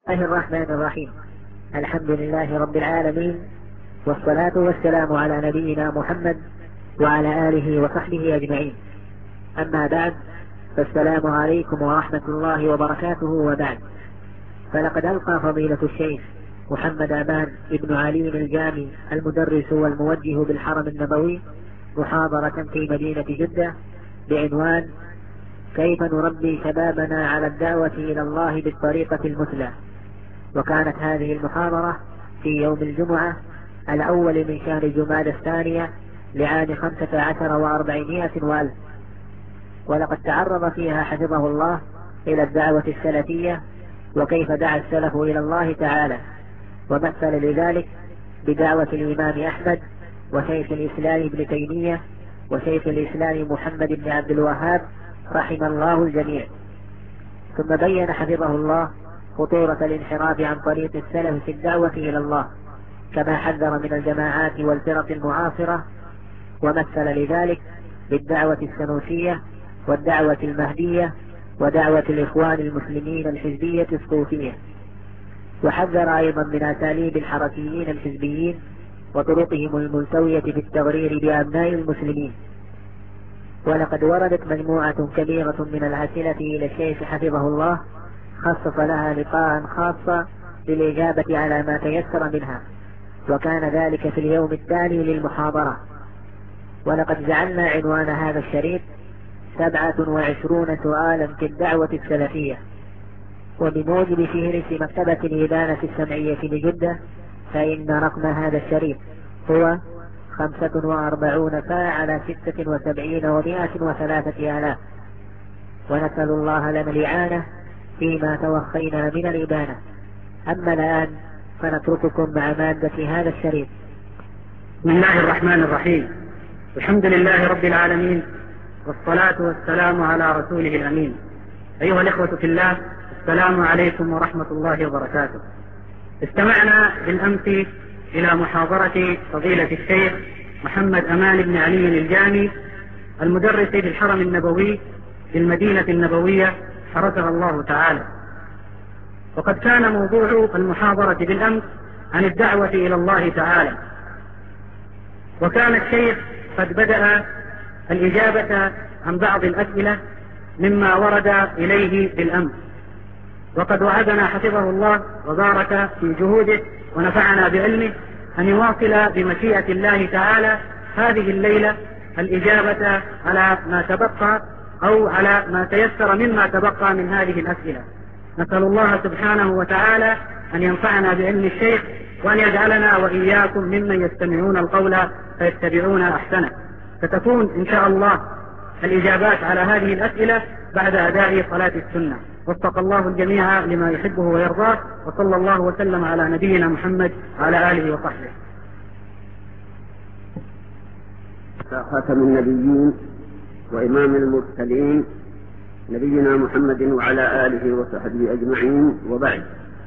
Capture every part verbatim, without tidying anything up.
الله الرحمن الرحيم. الحمد لله رب العالمين، والصلاة والسلام على نبينا محمد وعلى آله وصحبه أجمعين. أما بعد، فالسلام عليكم ورحمة الله وبركاته. وبعد، فلقد ألقى فضيلة الشيخ محمد أمان ابن علي الجامي المدرس والموجه بالحرم النبوي محاضرة في مدينة جدة بعنوان كيف نربي شبابنا على الدعوة إلى الله بالطريقة المثلى. وكانت هذه المحاضرة في يوم الجمعة الأول من شهر جمادى الثانية لعام خمسة عشر وأربعمائة وألف، ولقد تعرض فيها حفظه الله إلى الدعوة السلفية وكيف دعا السلف إلى الله تعالى، ومثل لذلك بدعوة الإمام أحمد وشيخ الإسلام ابن تيمية وشيخ الإسلام محمد بن عبد الوهاب رحم الله الجميع. ثم بين حفظه الله خطورة الانحراف عن طريق السلف في الدعوة إلى الله، كما حذر من الجماعات والفرق المعاصرة، ومثل لذلك بالدعوة السنوسية والدعوة المهدية ودعوة الإخوان المسلمين الحزبية الصوفية، وحذر أيضا من أساليب الحركيين الحزبيين وطرقهم الملتوية في التغرير بأبناء المسلمين. ولقد وردت مجموعة كبيرة من الأسئلة إلى الشيخ حفظه الله، خصص لها لقاء خاصا للإجابة على ما تيسر منها، وكان ذلك في اليوم التالي للمحاضرة. ولقد جعلنا عنوان هذا الشريط سبعة وعشرون سؤالا في الدعوة السلفية. وبموجب فهرس مكتبة الإدانة السمعية بجدة، فإن رقم هذا الشريط هو خمسة وأربعون فاء على ستة وسبعين ومائة وثلاثة آلاف. ونسأل الله لنا الإعانة فيما توخينا من الإبانة. أما الآن فنترككم مع مادة هذا الشريط. بسم الله الرحمن الرحيم. الحمد لله رب العالمين، والصلاة والسلام على رسوله الأمين. أيها الإخوة في الله، السلام عليكم ورحمة الله وبركاته. استمعنا بالأمس إلى محاضرة فضيلة الشيخ محمد أمان بن علي الجامي المدرس بالحرم النبوي بالمدينة النبوية حرسها الله تعالى. وقد كان موضوع المحاضرة بالأمس عن الدعوة إلى الله تعالى، وكان الشيخ قد بدأ الإجابة عن بعض الأسئلة مما ورد إليه بالأمس، وقد وعدنا حفظه الله وبارك في جهوده ونفعنا بعلمه أن يواصل بمشيئة الله تعالى هذه الليلة الإجابة على ما تبقى أو على ما تيسر مما تبقى من هذه الأسئلة. نسأل الله سبحانه وتعالى أن ينفعنا بعلم الشيخ، وأن يجعلنا وإياكم ممن يستمعون القول فيتبعون أحسنه. ستكون إن شاء الله الإجابات على هذه الأسئلة بعد أداء صلاة السنة. وفق الله الجميع لما يحبه ويرضاه، وصلى الله وسلم على نبينا محمد وعلى آله وصحبه. خاتم النبيين وإمام المرسلين نبينا محمد وعلى آله وصحبه أجمعين، وبعد.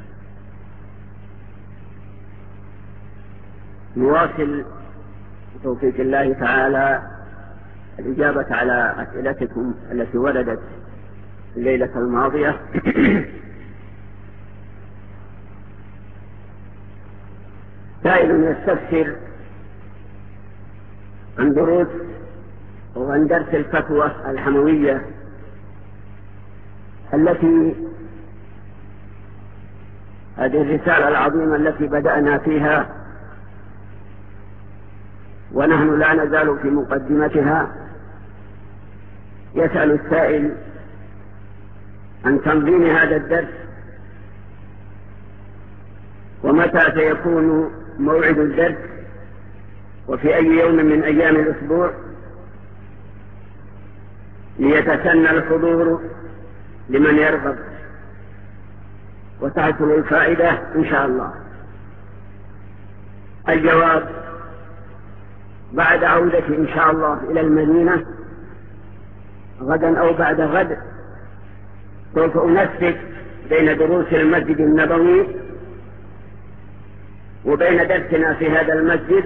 نواصل بتوفيق الله تعالى الإجابة على أسئلتكم التي وردت الليلة الماضية. سائل يستفسر عن دروس وعن درس الفتوى الحموية التي هذه الرسالة العظيمة التي بدأنا فيها ونحن لا نزال في مقدمتها. يسأل السائل عن تنظيم هذا الدرس، ومتى سيكون موعد الدرس، وفي أي يوم من أيام الأسبوع، ليتسنى الحضور لمن يرغب وتحصل الفائدة إن شاء الله. الجواب: بعد عودتي إن شاء الله إلى المدينة غدا أو بعد غد سوف أنسق بين دروس المسجد النبوي وبين درسنا في هذا المسجد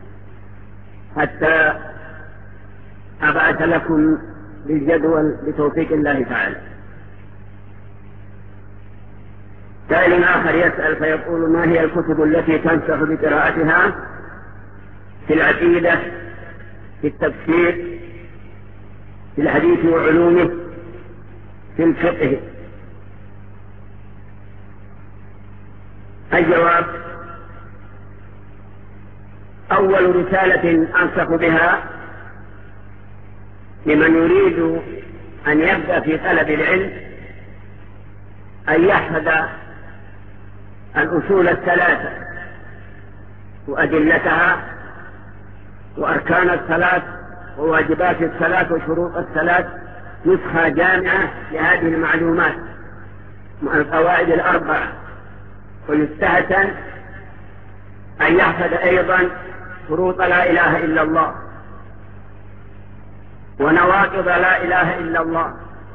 حتى أبعث لكم بالجدول بتوفيق الله تعالى. سائل آخر يسأل فيقول: ما هي الكتب التي تنصح بقراءتها في العقيدة، في التفسير، في الحديث وعلومه، في الفقه؟ الجواب: أول رسالة أنصح بها لمن يريد أن يبدأ في طلب العلم أن يحفظ الأصول الثلاثة وأدلتها وأركان الصلاة وواجبات الصلاة وشروط الصلاة، نسخة جامعة لهذه المعلومات مع القواعد الأربعة. ويستحسن أن يحفظ أيضا شروط لا إله إلا الله ونواقض لا إله إلا الله.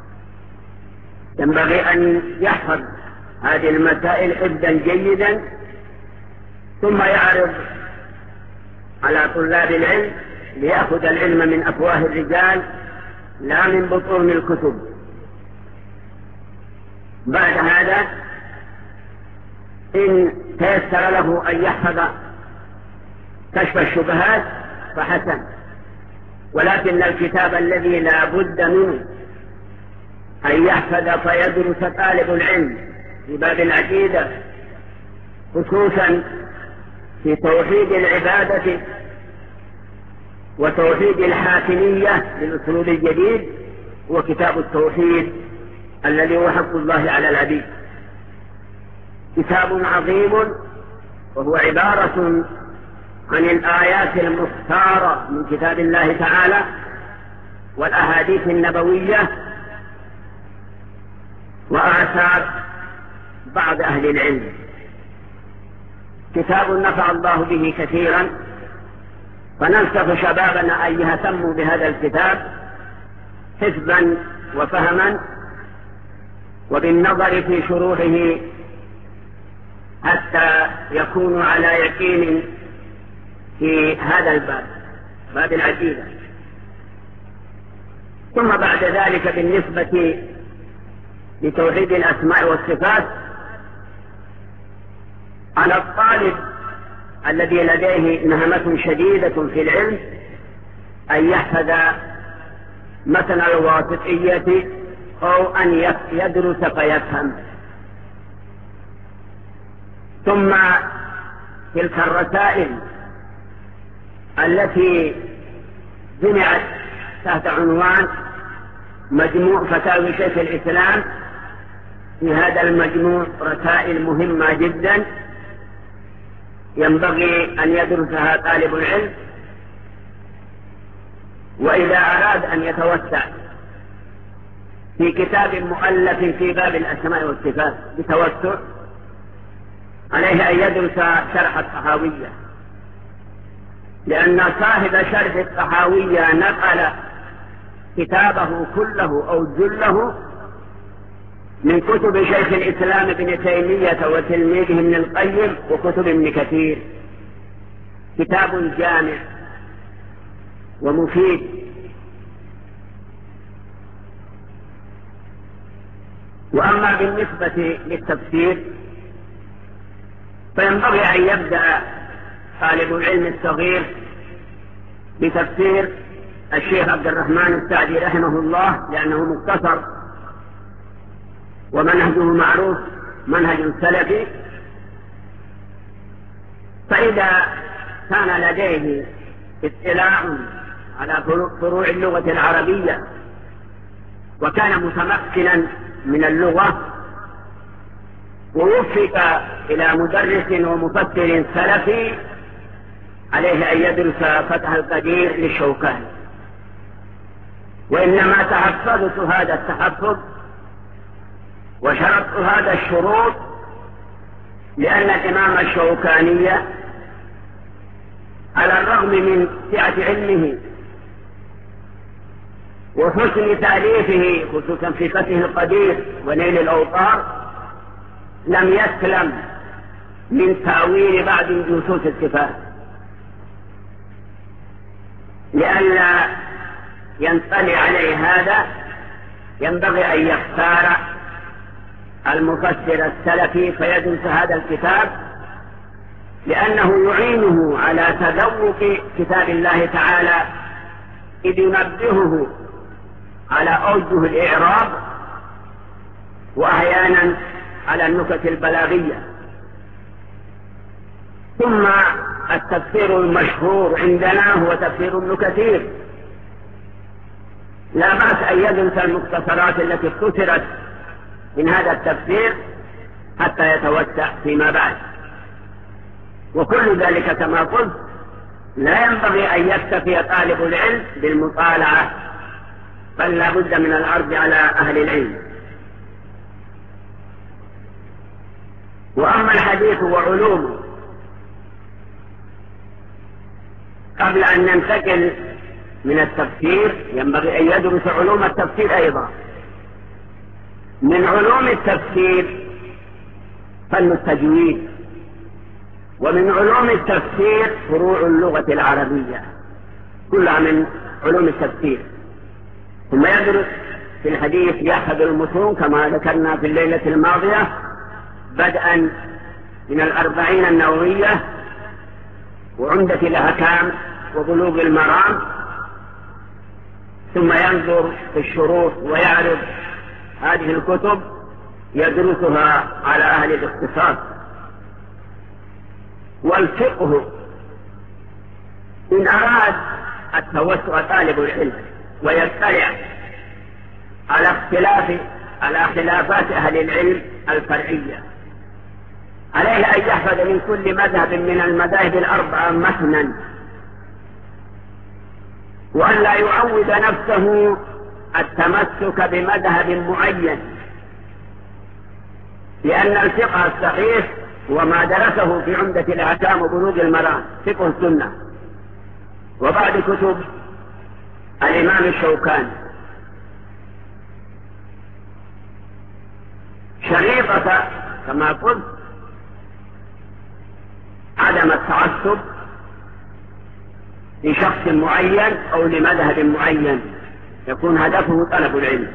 ينبغي أن يحفظ هذه المسائل حفظا جيدا، ثم يعرض على طلاب العلم ليأخذ العلم من أفواه الرجال لا من بطون الكتب. بعد هذا إن تيسر له أن يحفظ كشف الشبهات فحسن، ولكن الكتاب الذي لا بد منه أن يحفظ فيدرس طالب العلم في باب العقيدة، خصوصا في توحيد العبادة وتوحيد الحاكمية للأسلوب الجديد، وكتاب التوحيد الذي هو حق الله على العبيد. كتاب عظيم وهو عبارة عن الآيات المختارة من كتاب الله تعالى والأحاديث النبوية وآثار بعض أهل العلم. كتاب نفع الله به كثيرا، فننصح شبابنا أن يهتموا بهذا الكتاب حفظا وفهما وبالنظر في شروحه حتى يكونوا على يقين في هذا الباب، باب العقيدة. ثم بعد ذلك بالنسبة لتوحيد الأسماء والصفات، على الطالب الذي لديه نهمة شديدة في العلم أن يحفظ مثل الواسطية أو أن يدرس فيفهم. ثم تلك الرسائل التي جمعت تحت عنوان مجموع فتاوي شيخ الإسلام، في هذا المجموع رسائل مهمة جدا ينبغي أن يدرسها طالب العلم، وإذا أراد أن يتوسع في كتاب مؤلف في باب الأسماء والصفات بتوسع عليه أن يدرس شرح الطحاوية، لأن صاحب شرح الطحاوية نقل كتابه كله أو جله من كتب شيخ الإسلام ابن تيمية وتلميذه ابن القيم وكتب ابن كثير. كتاب جامع ومفيد. وأما بالنسبة للتفسير فينبغي أن يبدأ طالب العلم الصغير بتفسير الشيخ عبد الرحمن السعدي رحمه الله، لأنه مختصر ومنهجه معروف، منهج سلفي. فإذا كان لديه اطلاع على فروع اللغة العربية وكان متمكنا من اللغة ووفق إلى مدرس ومفسر سلفي، عليه أن يدرس فتح القدير للشوكاني. وإنما تحفظت هذا التحفظ وشرطت هذا الشروط لأن الإمام الشوكاني على الرغم من سعة علمه وحسن تأليفه خصوصا في فتح القدير ونيل الأوطار لم يسلم من تأويل بعض نصوص الصفات، لئلا ينطلي عليه هذا ينبغي أن يختار المفسر السلفي فيدرس هذا الكتاب، لأنه يعينه على تذوق كتاب الله تعالى، إذ ينبهه على أوجه الإعراب وأحيانا على النكت البلاغية. ثم التفسير المشهور عندنا هو تفسير ابن كثير، لا بأس أن يدرس المختصرات التي اختصرت من هذا التفسير حتى يتوسع فيما بعد. وكل ذلك كما قلت لا ينبغي أن يكتفي طالب العلم بالمطالعة، بل لا بد من العرض على أهل العلم. وأما الحديث وعلومه، قبل أن ننتقل من التفسير ينبغي أن يدرس علوم التفسير أيضا. من علوم التفسير فن التجويد، ومن علوم التفسير فروع اللغة العربية، كلها من علوم التفسير. ثم يدرس في الحديث يأخذ المتون كما ذكرنا في الليلة الماضية، بدءا من الأربعين النووية وعمدة الأحكام وبلوغ المرام، ثم ينظر في الشروط ويعرض هذه الكتب يدرسها على أهل الاختصاص. والفقه إن أراد التوسع طالب العلم ويطلع على اختلاف على خلافات أهل العلم الفرعية، عليه أن يحفظ من كل مذهب من المذاهب الأربعة متنا، وأن لا يعود نفسه التمسك بمذهب معين، لأن الفقه الصحيح وما درسه في عمدة الأحكام وبلوغ المرام فقه السنة، وبعد كتب الإمام الشوكاني. شريطة كما قلت عدم التعصب لشخص معين أو لمذهب معين، يكون هدفه طلب العلم.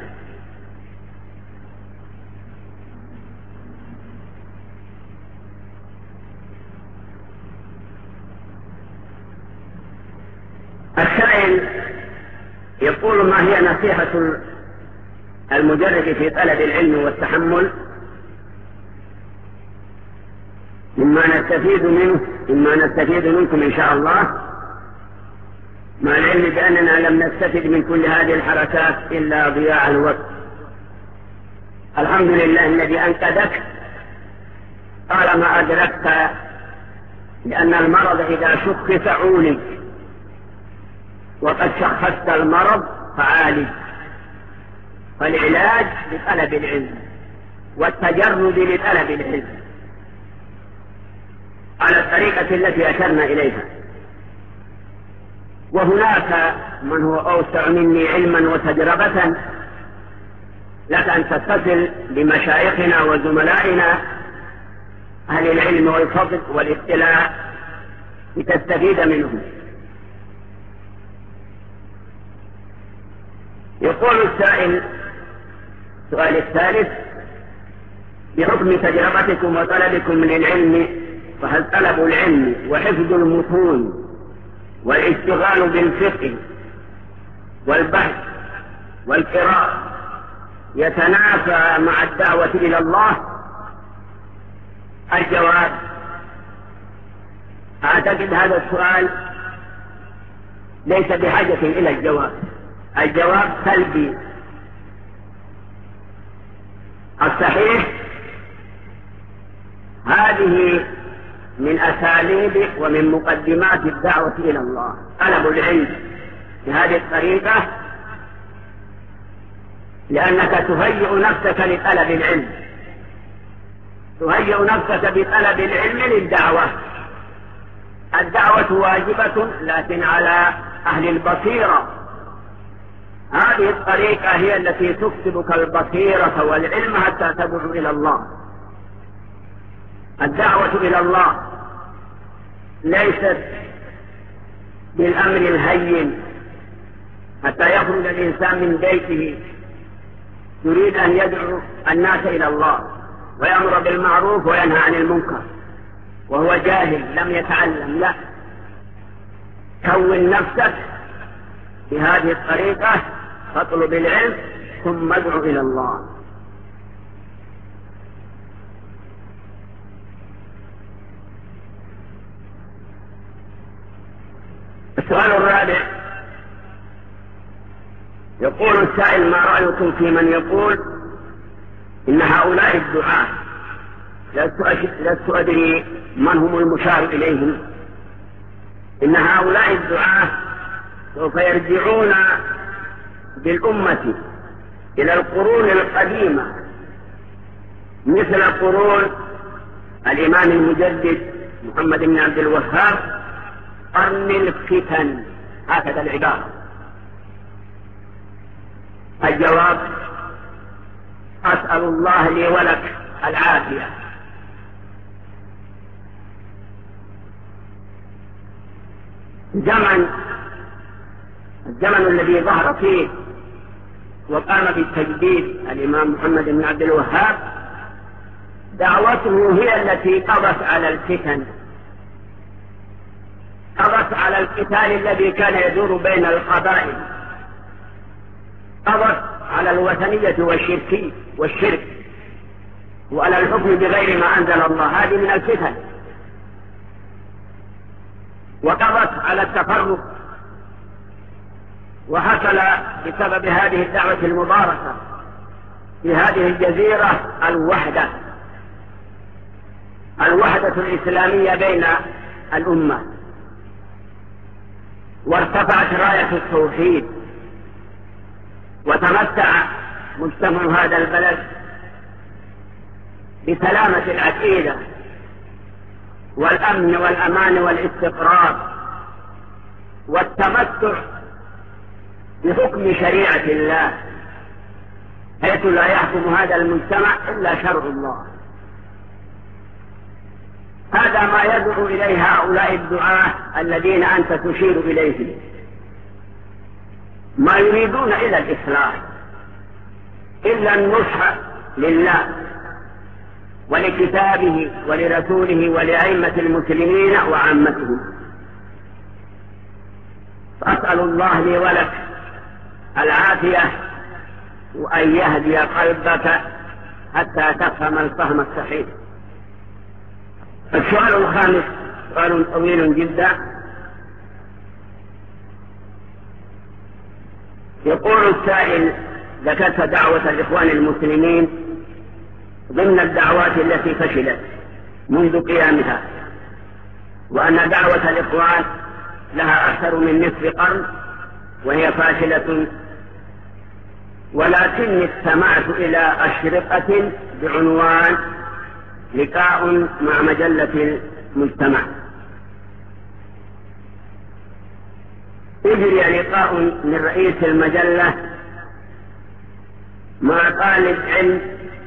السائل يقول: ما هي نصيحة المجرد في طلب العلم والتحمل مما نستفيد منه مما نستفيد منكم إن شاء الله، مع العلم بأننا لم نستفد من كل هذه الحركات إلا ضياع الوقت. الحمد لله الذي أنقذك طالما أدركت، لأن المرض إذا شخص عولج، وقد شخصت المرض فعالج. فالعلاج لطلب العلم والتجرد لطلب العلم على الطريقة التي أشرنا إليها. وهناك من هو أوسع مني علما وتجربة، لك أن تتصل بمشايخنا وزملائنا أهل العلم والفضل والاطلاع لتستفيد منهم. يقول السائل السؤال الثالث: بحكم تجربتكم وطلبكم من العلم، فهل طلب العلم وحفظ المتون والاشتغال بالفقه والبحث والقراءة يتنافى مع الدعوة إلى الله؟ الجواب: أعتقد هذا السؤال ليس بحاجة إلى الجواب. الجواب سلبي. الصحيح هذه من أساليب ومن مقدمات الدعوة إلى الله، طلب العلم بهذه الطريقة، لأنك تهيئ نفسك لطلب العلم، تهيئ نفسك بطلب العلم للدعوة. الدعوة واجبة لكن على أهل البصيرة. هذه الطريقة هي التي تكسبك البصيرة والعلم حتى تدعو إلى الله. الدعوة إلى الله ليست بالأمر الهين حتى يخرج الإنسان من بيته يريد أن يدعو الناس إلى الله. ويأمر بالمعروف وينهى عن المنكر وهو جاهل لم يتعلم. لا، كون نفسك بهذه الطريقة، فاطلب العلم ثم ادع إلى الله. السؤال الرابع، يقول السائل: ما رأيكم في من يقول إن هؤلاء الدعاة، لست أدري من هم المشار إليهم، إن هؤلاء الدعاة سوف يرجعون بالأمة إلى القرون القديمة مثل قرون الإمام المجدد محمد بن عبد الوهاب، قرن الفتن، هكذا العبارة. الجواب: أسأل الله لي ولك العافية. زمن الزمن الذي ظهر فيه وقام بالتجديد الإمام محمد بن عبد الوهاب، دعوته هي التي قضت على الفتن، قضت على القتال الذي كان يدور بين القبائل، قضت على الوثنية والشرك والشرك وعلى الحكم بغير ما أنزل الله، هذه من الفتن. وقضت على التفرق، وحصل بسبب هذه الدعوة المباركة في هذه الجزيرة الوحدة الوحدة الإسلامية بين الأمة، وارتفعت راية التوحيد، وتمتع مجتمع هذا البلد بسلامة العقيدة والأمن والأمان والاستقرار والتمتع بحكم شريعة الله، حيث لا يحكم هذا المجتمع إلا شرع الله. هذا ما يدعو إليه هؤلاء الدعاة الذين أنت تشير إليهم، ما يريدون إلى الإصلاح إلا النصح لله ولكتابه ولرسوله ولأئمة المسلمين وعامتهم. فأسأل الله لي ولك العافية وأن يهدي قلبك حتى تفهم الفهم الصحيح. السؤال الخامس سؤال طويل جدا، يقول السائل: ذكرت دعوة الإخوان المسلمين ضمن الدعوات التي فشلت منذ قيامها، وأن دعوة الإخوان لها أكثر من نصف قرن وهي فاشلة، ولكني استمعت إلى أشرطة بعنوان لقاء مع مجلة المجتمع. أجري لقاء من رئيس المجلة مع طالب علم،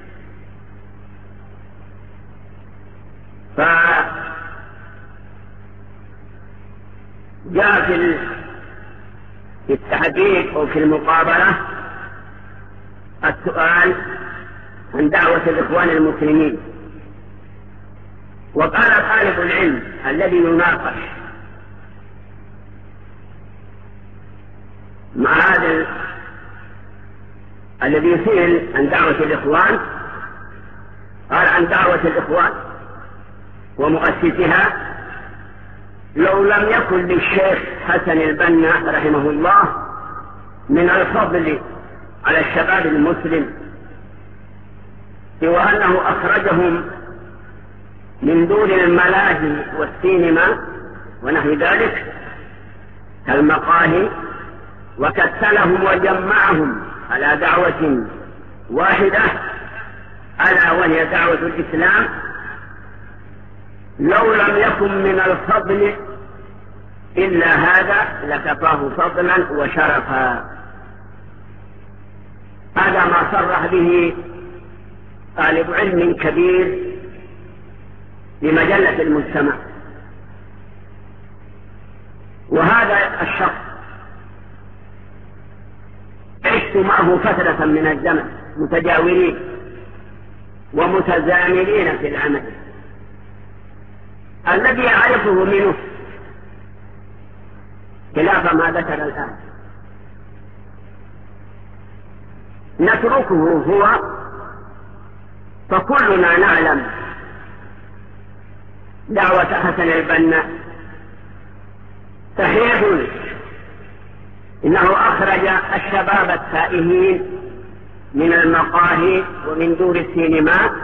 فجاء في التحقيق أو في المقابلة السؤال عن دعوة الإخوان المسلمين، وقال طالب العلم الذي يناقش مع هذا الذي يسأل عن دعوة الإخوان، قال عن دعوة الإخوان ومؤسسها: لو لم يكن للشيخ حسن البنا رحمه الله من الفضل على الشباب المسلم سوى أنه أخرجهم من دون الملاهي والسينما ونحو ذلك كالمقاهي، وكتلهم وجمعهم على دعوة واحدة ألا وهي دعوة الإسلام، لو لم يكن من الفضل إلا هذا لكفاه فضلا وشرفا. هذا ما صرح به طالب علم كبير لمجلة المجتمع. وهذا الشخص عشت معه فترة من الزمن متجاورين، ومتزامنين في العمل. الذي يعرفه منه خلاف ما ذكر الآن نتركه هو، فكلنا نعلم دعوة حسن البنا صحيح إنه أخرج الشباب التائهين من المقاهي ومن دور السينما،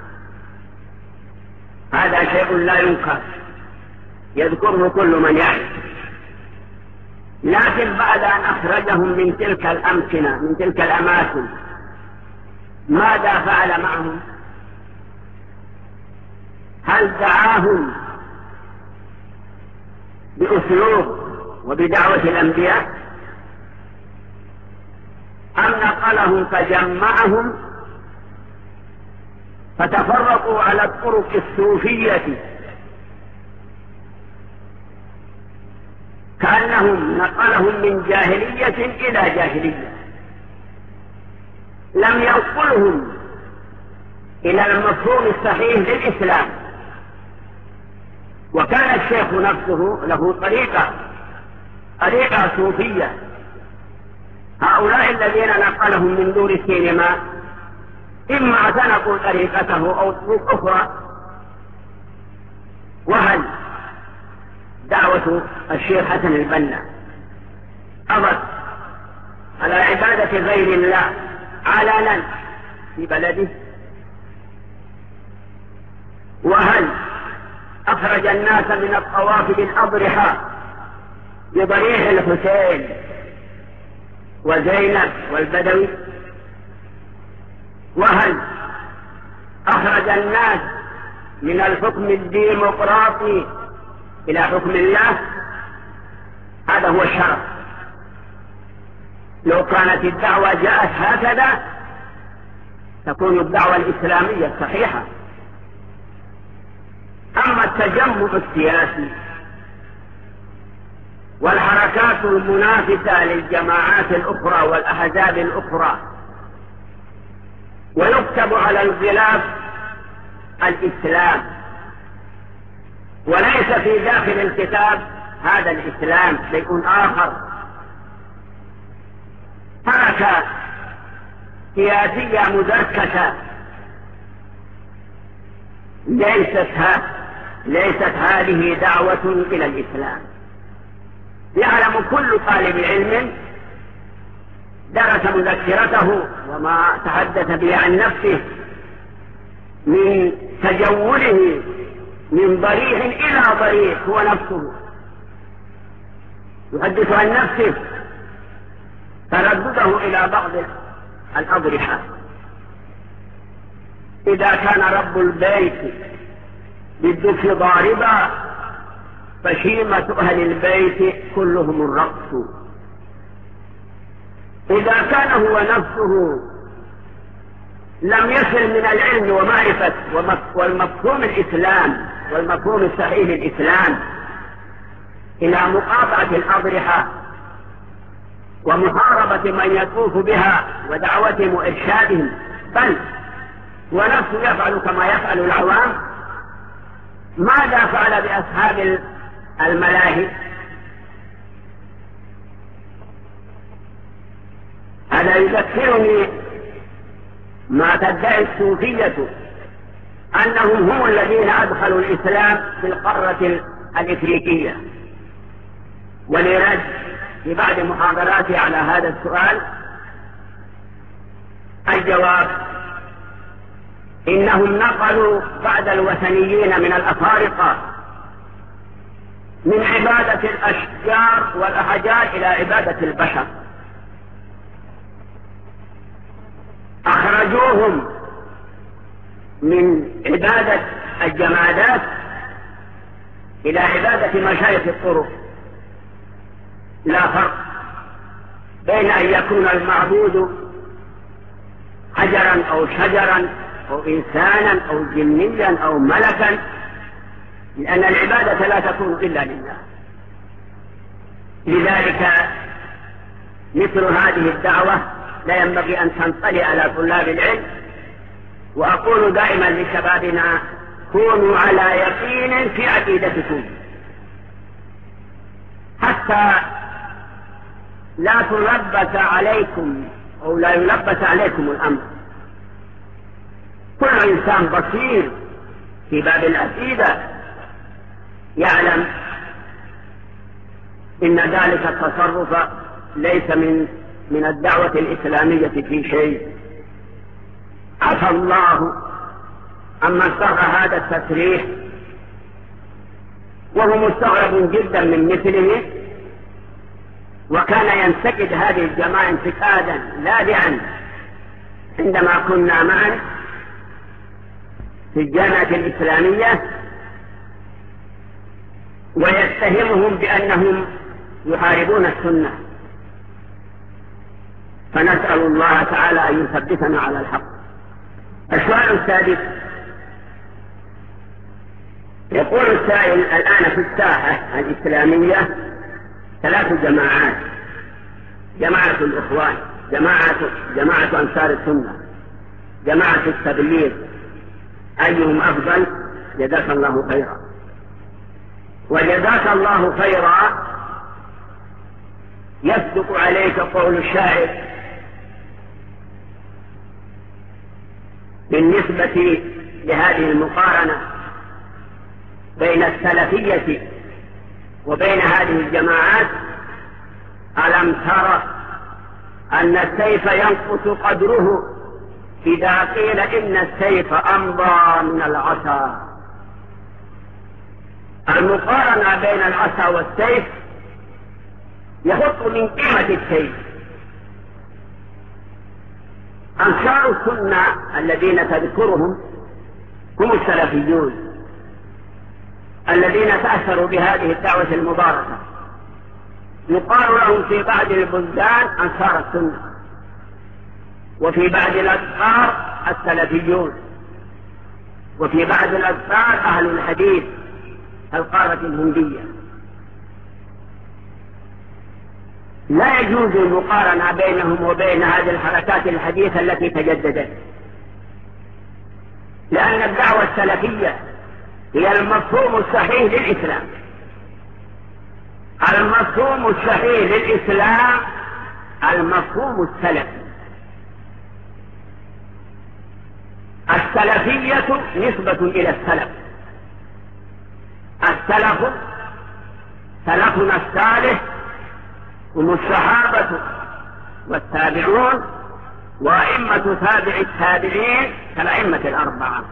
هذا شيء لا ينكر يذكره كل من يعرف، لكن بعد أن أخرجهم من تلك الأمكنة من تلك الأماكن ماذا فعل معهم؟ هل دعاهم بأسلوب وبدعوة الأنبياء أم نقلهم فجمعهم فتفرقوا على الطرق الصوفية كأنهم نقلهم من جاهلية إلى جاهلية، لم ينقلهم إلى المفهوم الصحيح للإسلام. وكان الشيخ نفسه له طريقة طريقة صوفية، هؤلاء الذين نقلهم من دور السينما إما اعتنقوا طريقته أو طرق أخرى. وهل دعوة الشيخ حسن البنا قضت على عبادة غير الله علنا في بلده؟ وهل أخرج الناس من الطواف بالأضرحة بضريح الحسين وزينب والبدوي؟ وهل أخرج الناس من الحكم الديمقراطي إلى حكم الله؟ هذا هو الشرف. لو كانت الدعوة جاءت هكذا تكون الدعوة الإسلامية الصحيحة. أما التجمع السياسي والحركات المنافسة للجماعات الأخرى والأحزاب الأخرى ويكتب على الغلاف الإسلام وليس في داخل الكتاب هذا الإسلام شيء آخر، حركة سياسية مدركة ليست ليست هذه دعوة إلى الإسلام. يعلم كل طالب علم درس مذكرته وما تحدث به عن نفسه من تجوله من ضريح إلى ضريح، هو نفسه يحدث عن نفسه تردده إلى بعض الأضرحة. إذا كان رب البيت بالدف ضاربا فشيمة أهل البيت كلهم الرقص. إذا كان هو نفسه لم يصل من العلم ومعرفة والمفهوم الإسلام والمفهوم الصحيح للإسلام إلى مقاطعة الأضرحة ومحاربة من يطوف بها ودعوتهم وإرشادهم، بل ونفسه يفعل كما يفعل العوام، ماذا فعل بأصحاب الملاهي؟ هذا يذكرني ما تدعي الصوفية أنهم هم الذين أدخلوا الإسلام في القارة الإفريقية. ولرد في بعض محاضراتي على هذا السؤال الجواب إنهم نقلوا بعض الوثنيين من الأفارقة من عبادة الأشجار والأحجار إلى عبادة البشر، أخرجوهم من عبادة الجمادات إلى عبادة مشايخ الطرق. لا فرق بين أن يكون المعبود حجرا أو شجرا أو إنسانا أو جنيا أو ملكا، لأن العبادة لا تكون إلا لله. لذلك مثل هذه الدعوة لا ينبغي أن تنطلي على طلاب العلم وأقول دائما لشبابنا: كونوا على يقين في عقيدتكم حتى لا تلبس عليكم أو لا يلبس عليكم الأمر. كل إنسان بصير في باب العقيدة يعلم إن ذلك التصرف ليس من من الدعوة الإسلامية في شيء. عفى الله عمن صرح هذا التصريح، وهو مستغرب جدا من مثله، وكان ينتقد هذه الجماعة انتقادا لاذعا عندما كنا معا في الجامعة الإسلامية، ويتهمهم بأنهم يحاربون السنة. فنسأل الله تعالى أن يثبتنا على الحق. السؤال السادس: يقول السائل: الآن في الساحة الإسلامية ثلاث جماعات: جماعة الإخوان، جماعة, جماعة أنصار السنة، جماعة التبليغ، أيهم أفضل؟ جزاك الله خيرا. وجزاك الله خيرا يصدق عليك قول الشاعر بالنسبة لهذه المقارنة بين السلفية وبين هذه الجماعات: ألم تر أن السيف ينقص قدره إذا قيل إن السيف أمضى من العصا. المقارنة بين العصا والسيف يحط من قيمة السيف. أنصار السنة الذين تذكرهم هم السلفيون الذين تأثروا بهذه الدعوة المباركة. يقال لهم في بعض البلدان أنصار السنة، وفي بعض الأقطار السلفيون، وفي بعض الأقطار أهل الحديث القارة الهندية. لا يجوز المقارنة بينهم وبين هذه الحركات الحديثة التي تجددت، لأن الدعوة السلفية هي المفهوم الصحيح للإسلام. المفهوم الصحيح للإسلام المفهوم السلفي. السلفية نسبة إلى السلف. السلف سلفنا الصالح هم الصحابة والتابعون وأئمة تابع التابعين كالأئمة الأربعة،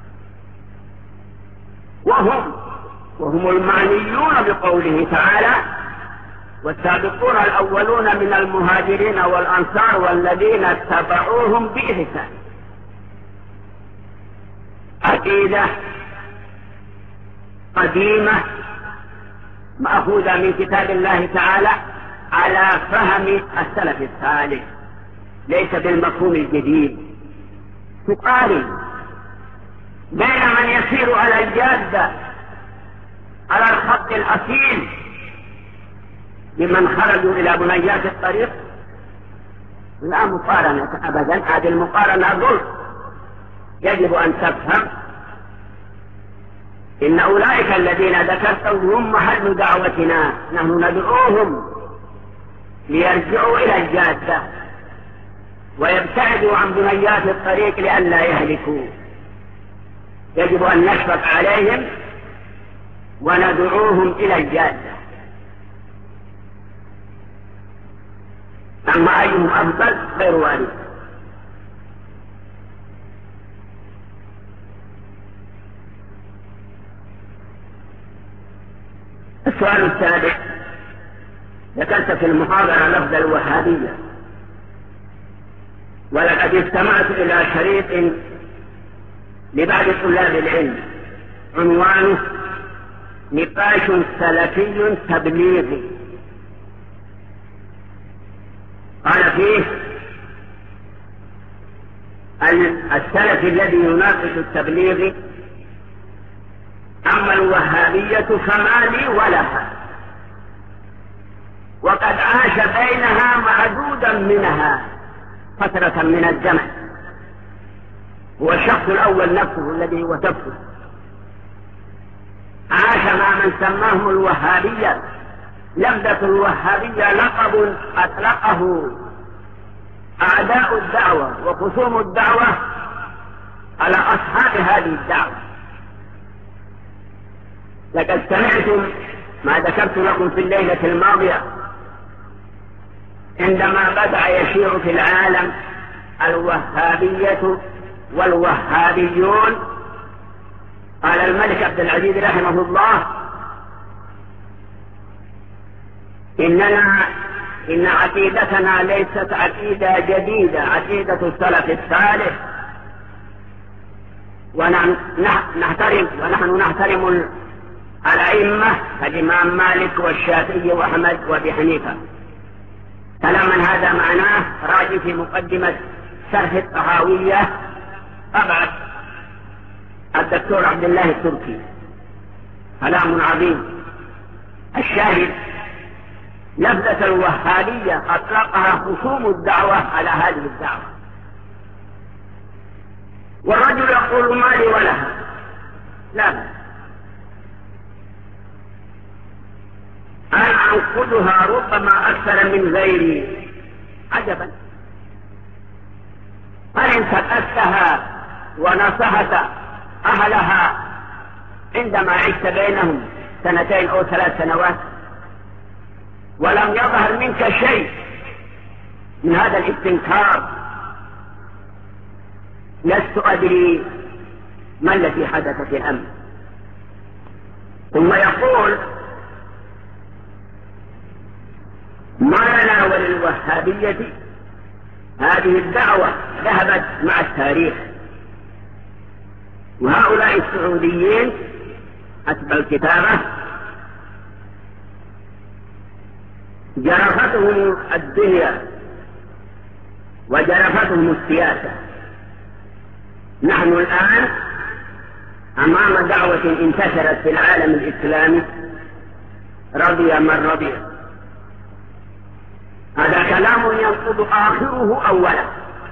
وهم وهم المعنيون بقوله تعالى: والسابقون الأولون من المهاجرين والأنصار والذين اتبعوهم بإحسان. عقيدة قديمة مأخوذة من كتاب الله تعالى على فهم السلف الصالح، ليس بالمفهوم الجديد. تقارن بين من يسير على الجادة على الخط الأصيل بمن خرجوا إلى بنيات الطريق؟ لا مقارنة أبدا. هذه المقارنة ظلم. يجب أن تفهم إن أولئك الذين ذكرتهم هم محل دعوتنا. نحن ندعوهم ليرجعوا إلى الجادة ويبتعدوا عن بنيات الطريق لئلا يهلكوا. يجب أن نشفق عليهم وندعوهم إلى الجادة. أما أيهم أفضل غير وارد. السؤال السابع: ذكرت في المحاضرة لفظ الوهابية، ولقد استمعت إلى شريط لبعض طلاب العلم عنوانه نقاش سلفي تبليغي. قال فيه: السلف الذي يناقش التبليغ، أما الوهابية فما لي ولها، وقد عاش بينها معدودا منها فترة من الزمن، هو الشخص الأول نفسه الذي وصفته، عاش مع من سماهم الوهابية. لفظة الوهابية لقب أطلقه أعداء الدعوة وخصوم الدعوة على أصحاب هذه الدعوة. لقد سمعتم ما ذكرت لكم في الليلة الماضية عندما بدأ يشيع في العالم الوهابية والوهابيون. قال الملك عبد العزيز رحمه الله: إننا إن عقيدتنا ليست عقيدة جديدة، عقيدة السلف الصالح، ونحترم ونحن نحترم الأئمة الإمام مالك والشافعي وأحمد وأبي حنيفة. كلاما هذا معناه راجع في مقدمة شرح الطحاوية طبعا الدكتور عبد الله التركي. كلام عظيم. الشاهد لفظة الوهابية أطلقها خصوم الدعوة على هذه الدعوة، والرجل يقول ما لي ولها. لا، أنا أنقذها ربما أكثر من غيري. عجبا، فإن سألتها ونصحت أهلها عندما عشت بينهم سنتين أو ثلاث سنوات ولم يظهر منك شيء من هذا الاستنكار، لست أدري ما الذي حدث في الأمر. ثم يقول: ما لنا وللوهابية هذه الدعوة ذهبت مع التاريخ، وهؤلاء السعوديين حسب الكتابة جرفتهم الدنيا وجرفتهم السياسة. نحن الآن أمام دعوة انتشرت في العالم الإسلامي، رضي من رضي. هذا كلام ينقض آخره أولا.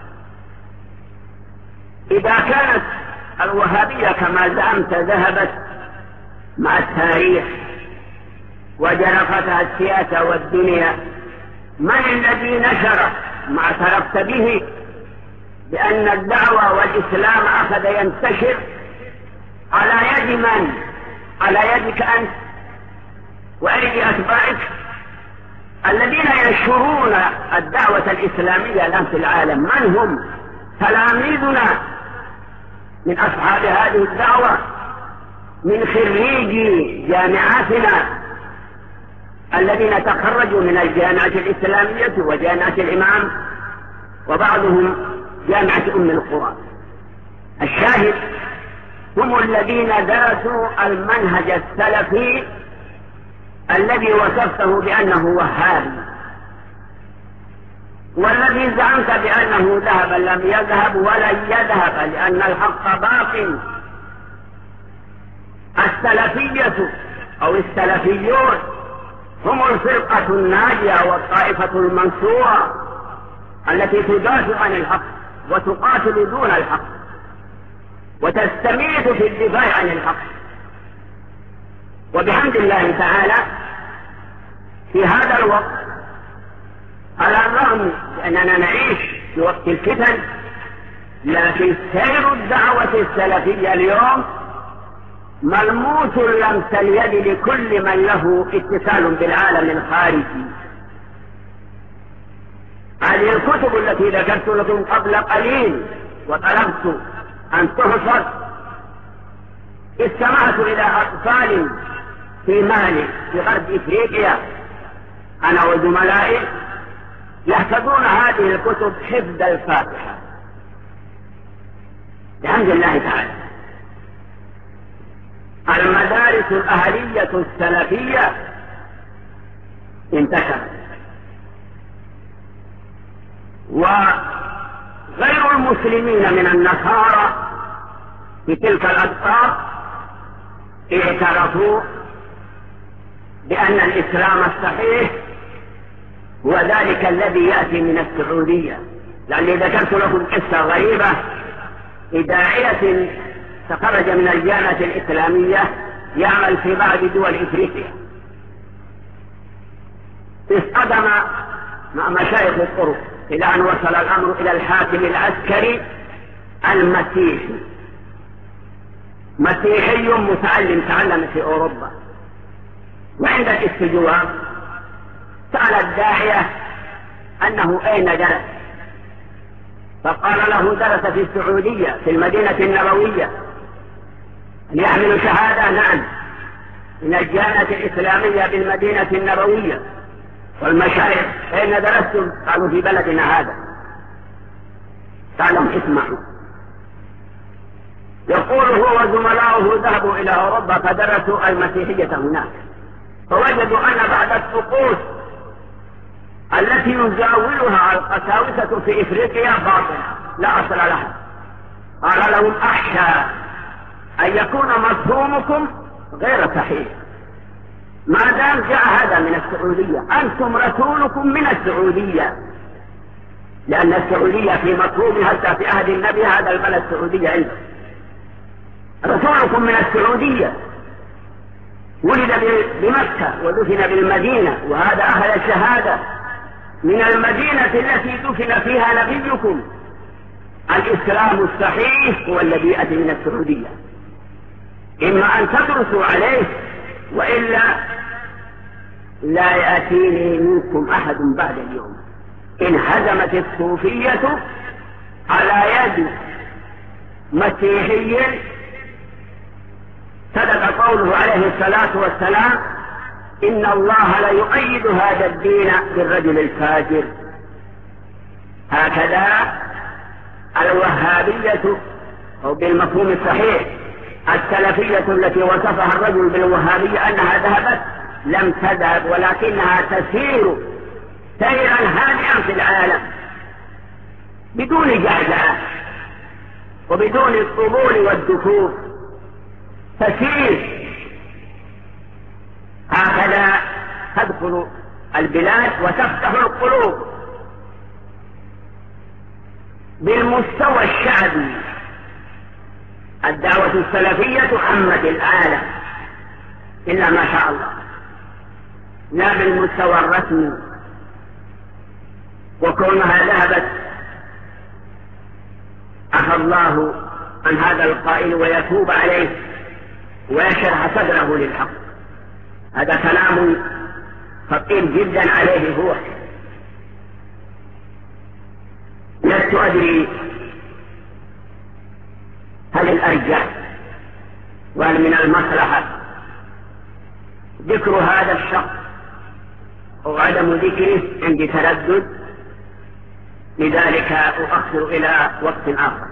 إذا كانت الوهابية كما زعمت ذهبت مع التاريخ وجرفتها السياسة والدنيا، من الذي نشر ما اعترفت به بأن الدعوة والإسلام أخذ ينتشر على يد من؟ على يدك أنت وأيدي أتباعك الذين ينشرون الدعوة الإسلامية الآن في العالم. من هم؟ تلاميذنا من أصحاب هذه الدعوة، من خريجي جامعاتنا الذين تخرجوا من الجامعة الإسلامية وجامعة الإمام وبعضهم جامعة أم القرى. الشاهد هم الذين درسوا المنهج السلفي الذي وصفته بأنه وهابي، والذي زعمت بأنه ذهب لم يذهب ولن يذهب، لأن الحق باق. السلفية أو السلفيون هم الفرقة الناجية والطائفة المنصورة التي تدافع عن الحق وتقاتل دون الحق وتستميت في الدفاع عن الحق. وبحمد الله تعالى في هذا الوقت، على الرغم أننا نعيش في وقت الفتن، لكن سير الدعوة السلفية اليوم ملموس لمس اليد لكل من له اتصال بالعالم الخارجي. هذه الكتب التي ذكرت لكم قبل قليل وطلبت أن تحفظ، استمعت إلى أطفال في مالي في غرب إفريقيا أنا وزملائي يحفظون هذه الكتب حفظ الفاتحة بحمد الله تعالى. المدارس الأهلية السلفية انتشرت، وغير المسلمين من النصارى في تلك الأقطار اعترفوا بأن الإسلام الصحيح هو ذلك الذي يأتي من السعودية. لأني ذكرت لكم قصة غريبة بداعية تخرج من الجامعة الإسلامية يعمل في بعض دول إفريقيا، اصطدم مع مشايخ الطرق إلى أن وصل الأمر إلى الحاكم العسكري المسيحي، مسيحي متعلم تعلم في أوروبا. وعند الاستجواب سأل الداعية أنه أين درس، فقال له درس في السعودية في المدينة النبوية. هل يحمل شهادة؟ نعم، من الجامعة الإسلامية بالمدينة النبوية. والمشايخ أين درستم؟ قالوا في بلدنا هذا. قال لهم اسمعوا، يقول هو وزملاؤه ذهبوا إلى أوروبا فدرسوا المسيحية هناك، فوجدوا أن بعد الطقوس التي يزاولها القساوسة في إفريقيا باطلة لا أصل لها. قال لهم أخشى أن يكون مفهومكم غير صحيح، ما دام جاء هذا من السعودية، أنتم رسولكم من السعودية، لأن السعودية في مفهومها حتى في عهد النبي هذا البلد السعودية عنده، رسولكم من السعودية، ولد بمكة ودفن بالمدينة، وهذا أهل الشهادة من المدينة التي دفن فيها نبيكم. الإسلام الصحيح هو الذي يأتي من السعودية، إما أن تدرسوا عليه وإلا لا يأتيني منكم أحد بعد اليوم. انهزمت الصوفية على يد مسيحي صدق قوله عليه الصلاة والسلام إن الله لا يؤيد هذا الدين بالرجل الفاجر. هكذا الوهابية أو بالمفهوم الصحيح السلفية التي وصفها الرجل بالوهابية أنها ذهبت لم تذهب، ولكنها تسير سيرا هادئا في العالم بدون جعجعة وبدون الطبول والدكور، تسير هكذا تدخل البلاد وتفتح القلوب بالمستوى الشعبي. الدعوة السلفية عمت العالم إلا ما شاء الله، لا بالمستوى الرسمي، وكونها ذهبت عفى الله عن هذا القائل ويتوب عليه ويشرح صدره للحق. هذا كلام خطير جدا عليه هو. لست أدري هل الأرجح وهل من المصلحة ذكر هذا الشخص أو عدم ذكره، عندي تردد، لذلك أؤخر إلى وقت آخر.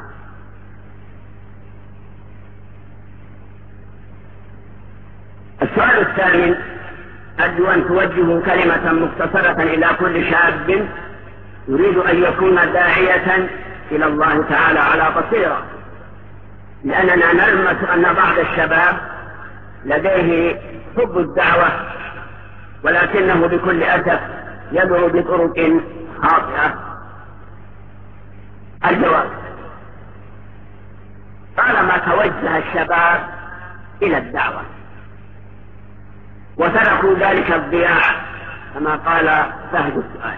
السؤال الثاني، أرجو أن توجهوا كلمة مختصرة إلى كل شاب يريد أن يكون داعية إلى الله تعالى على بصيرة، لأننا نلمس أن بعض الشباب لديه حب الدعوة ولكنه بكل أسف يدعو بطرق خاطئة. الجواب: طالما توجه الشباب إلى الدعوة وتركوا ذلك الضياع كما قال فهد السؤال،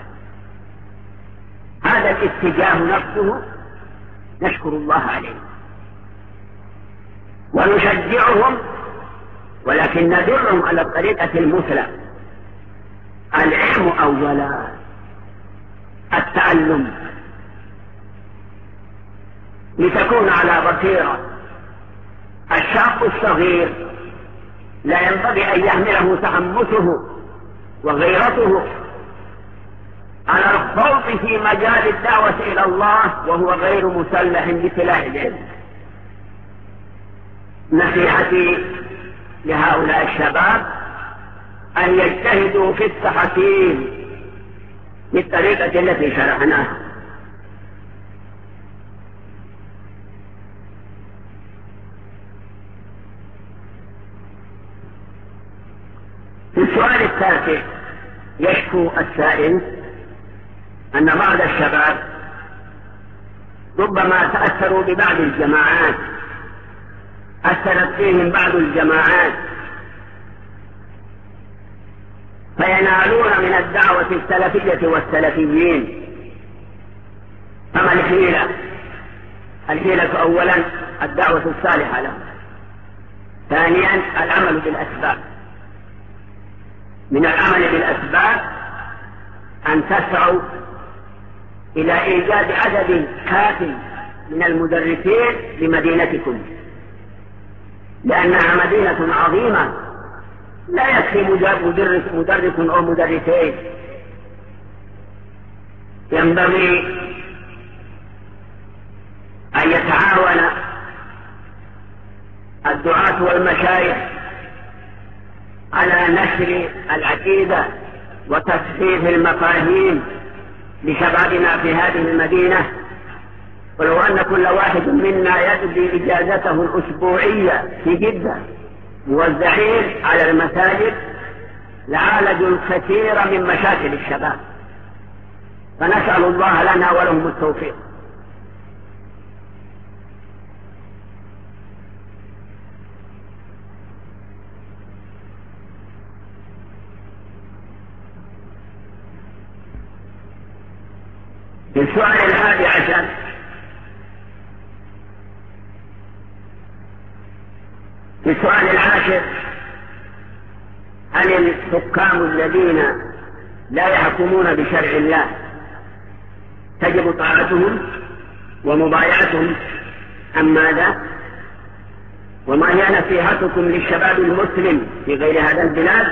هذا الاتجاه نفسه نشكر الله عليه ونشجعهم، ولكن ندلهم على الطريقة المثلى. العلم أولا، التعلم لتكون على بصيرة. الشاب الصغير لا ينبغي أن يحمله تحمسه وغيرته على الخوض في مجال الدعوة إلى الله وهو غير مسلح بسلاح العلم. نصيحتي لهؤلاء الشباب أن يجتهدوا في التحصيل بالطريقة التي شرحناها. في السؤال التاسع يشكو السائل أن بعض الشباب ربما تأثروا ببعض الجماعات، أثرت فيهم بعض الجماعات فينالون من الدعوة السلفية والسلفيين. أما الحيلة الحيلة أولا الدعوة الصالحة لهم، ثانيا العمل بالأسباب. من العمل بالأسباب أن تسعوا إلى إيجاد عدد كاف من المدرسين لمدينتكم، لأنها مدينة عظيمة لا يكفي مدرس, مدرس أو مدرسين. ينبغي أن يتعاون الدعاة والمشايخ على نشر العقيدة وتصحيح المفاهيم لشبابنا في هذه المدينة. ولو أن كل واحد منا يجدي إجازته الأسبوعية في جدة موزعين على المساجد لعالجوا الكثير من مشاكل الشباب، فنسأل الله لنا ولهم التوفيق. في السؤال الحادي عشر في السؤال العاشر: هل الحكام الذين لا يحكمون بشرع الله تجب طاعتهم ومبايعتهم أم ماذا؟ وما هي نصيحتكم للشباب المسلم في غير هذا البلاد؟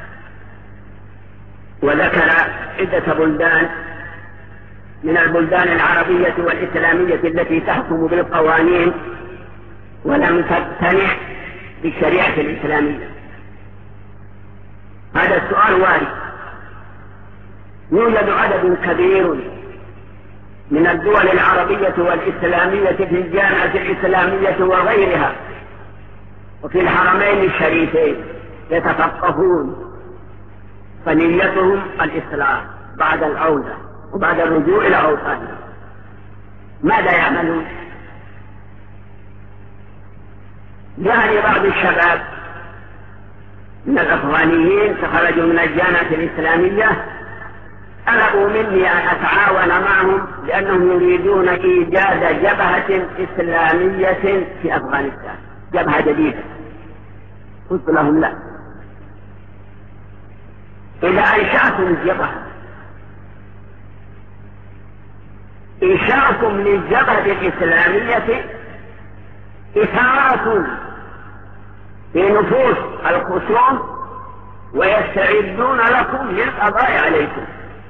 وذكر عدة بلدان من البلدان العربية والإسلامية التي تحكم بالقوانين ولم تقتنع بالشريعة الإسلامية. هذا السؤال وارد. يوجد عدد كبير من الدول العربية والإسلامية في الجامعة الإسلامية وغيرها وفي الحرمين الشريفين يتفقهون، فنيتهم الإصلاح بعد العودة وبعد الرجوع إلى أوطانهم. ماذا يعملون؟ جاءني بعض الشباب من الأفغانيين تخرجوا من الجامعة الإسلامية طلبوا مني أن أتعاون معهم لأنهم يريدون إيجاد جبهة إسلامية في أفغانستان، جبهة جديدة. قلت لهم لا، إذا أنشأتم جبهة إنشاؤكم للجبهة الإسلامية إثارة في نفوس الخصوم ويستعدون لكم للقضاء عليكم.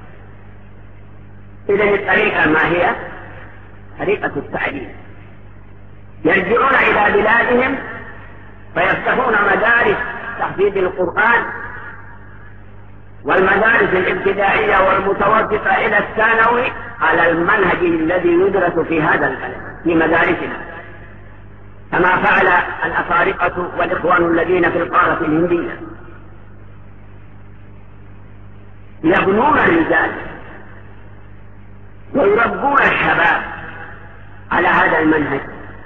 إذن الطريقة ما هي؟ طريقة التعليم. يرجعون إلى بلادهم فيفتحون مدارس تحفيظ القرآن والمدارس الابتدائية والمتوسطة إلى الثانوي على المنهج الذي يدرس في هذا البلد في مدارسنا، كما فعل الأفارقة والإخوان الذين في القارة الهندية. يبنون الرجال ويربون الشباب على هذا المنهج،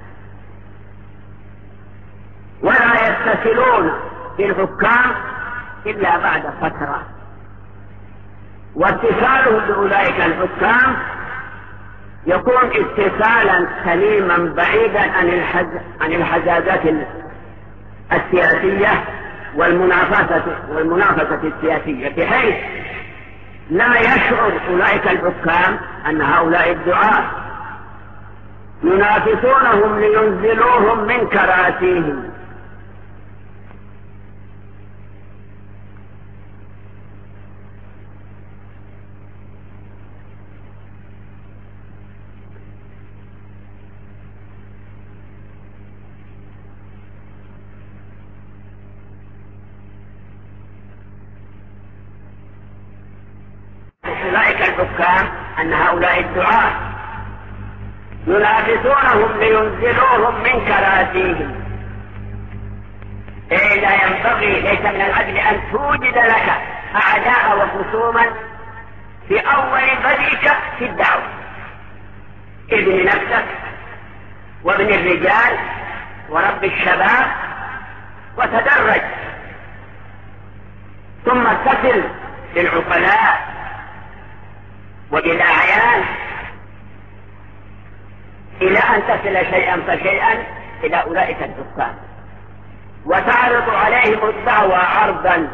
ولا يتصلون بالحكام إلا بعد فترة، واتصالهم بأولئك الحكام يكون اتصالا سليما بعيدا عن الحز... عن الحزازات السياسية والمنافسة والمنافسة السياسية، بحيث لا يشعر أولئك الحكام أن هؤلاء الدعاة ينافسونهم لينزلوهم من كراسيهم. أولئك الحكام أن هؤلاء الدعاة ينافسونهم لينزلوهم من كراسيهم. إيه لا ينبغي، ليس من العدل أن توجد لك أعداء وخصوما في أول بدءك في الدعوة، ابن نفسك وابن الرجال ورب الشباب وتدرج، ثم اتصل بالعقلاء وبالأعيان إلى أن تصل شيئا فشيئا إلى أولئك الدكان، وتعرض عليهم الدعوة عرضا.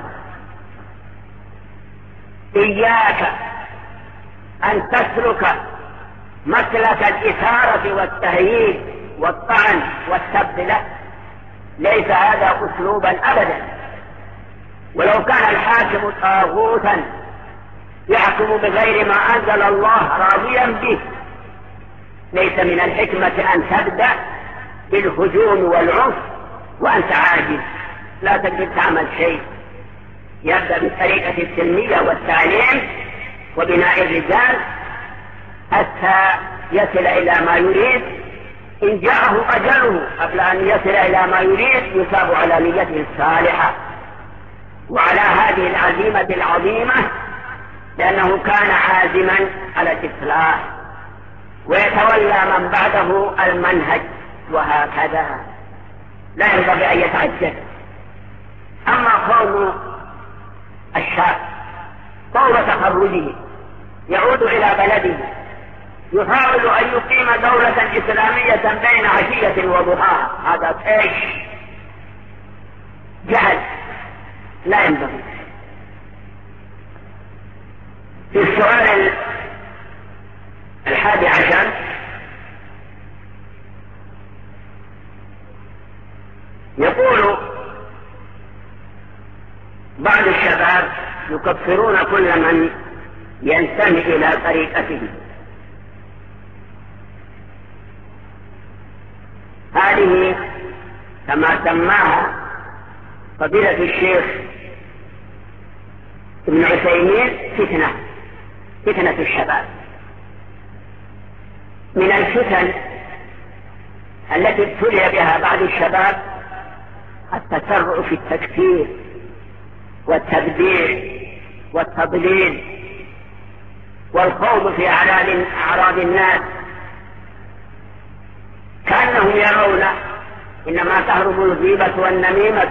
إياك أن تسلك مسلك الإثارة والتهييج والطعن والسب له، ليس هذا أسلوبا أبدا. ولو كان الحاكم طاغوتا يحكم بغير ما أنزل الله راضيا به، ليس من الحكمة أن تبدأ بالهجوم والعنف وأنت عاجز لا تقدر تعمل شيء. يبدأ بالطريقة السلمية والتعليم وبناء الرجال حتى يصل إلى ما يريد. إن جاءه أجله قبل أن يصل إلى ما يريد يصاب على نيته الصالحة وعلى هذه العزيمة العظيمة، لأنه كان عازما على الإصلاح، ويتولى من بعده المنهج، وهكذا لا ينبغي أن يتعجل. أما قول الشاب طول تخرجه يعود إلى بلده يحاول أن يقيم دولة إسلامية بين عشية وضحاها، هذا ايش؟ جهل لا ينبغي. في السؤال الحادي عشر يقول بعض الشباب يكفرون كل من ينتمي إلى طريقته. هذه كما سماها فضيلة الشيخ ابن عثيمين فتنة، فتنة الشباب. من الفتن التي ابتلي بها بعض الشباب التسرع في التكفير والتبديع والتضليل والخوض في أعراض الناس، كأنهم يرون إنما تهرب الغيبة والنميمة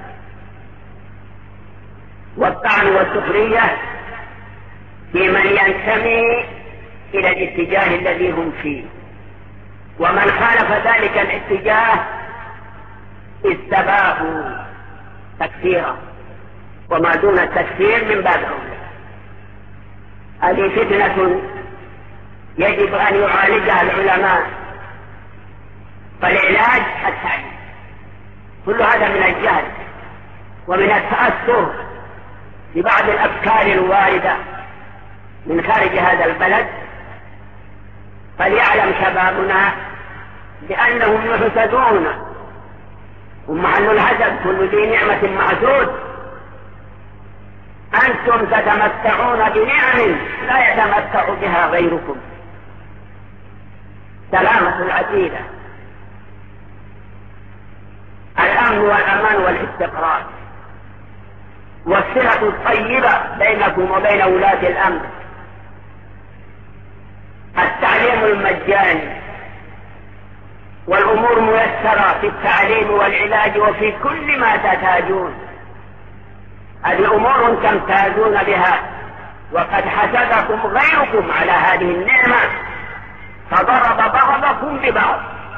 والطعن والسخرية في من ينتمي إلى الاتجاه الذي هم فيه، ومن خالف ذلك الاتجاه استباحوا تكفيرا، وما دون التكفير من باب أولى. هذه فتنة يجب أن يعالجها العلماء، فالعلاج التعليم. كل هذا من الجهل ومن التأثر ببعض الأفكار الواردة من خارج هذا البلد. فليعلم شبابنا بأنهم يحسدون، ومحل الحسد كل ذي نعمة محسود. أنتم تتمتعون بنعم لا يتمتع بها غيركم. سلامة العقيدة، الأمن والأمان والاستقرار، والصلة الطيبة بينكم وبين ولاة الأمر، التعليم المجاني، والأمور ميسرة في التعليم والعلاج وفي كل ما تحتاجون. هذه أمور تمتازون بها، وقد حسدكم غيركم على هذه النعمة فضرب بعضكم ببعض.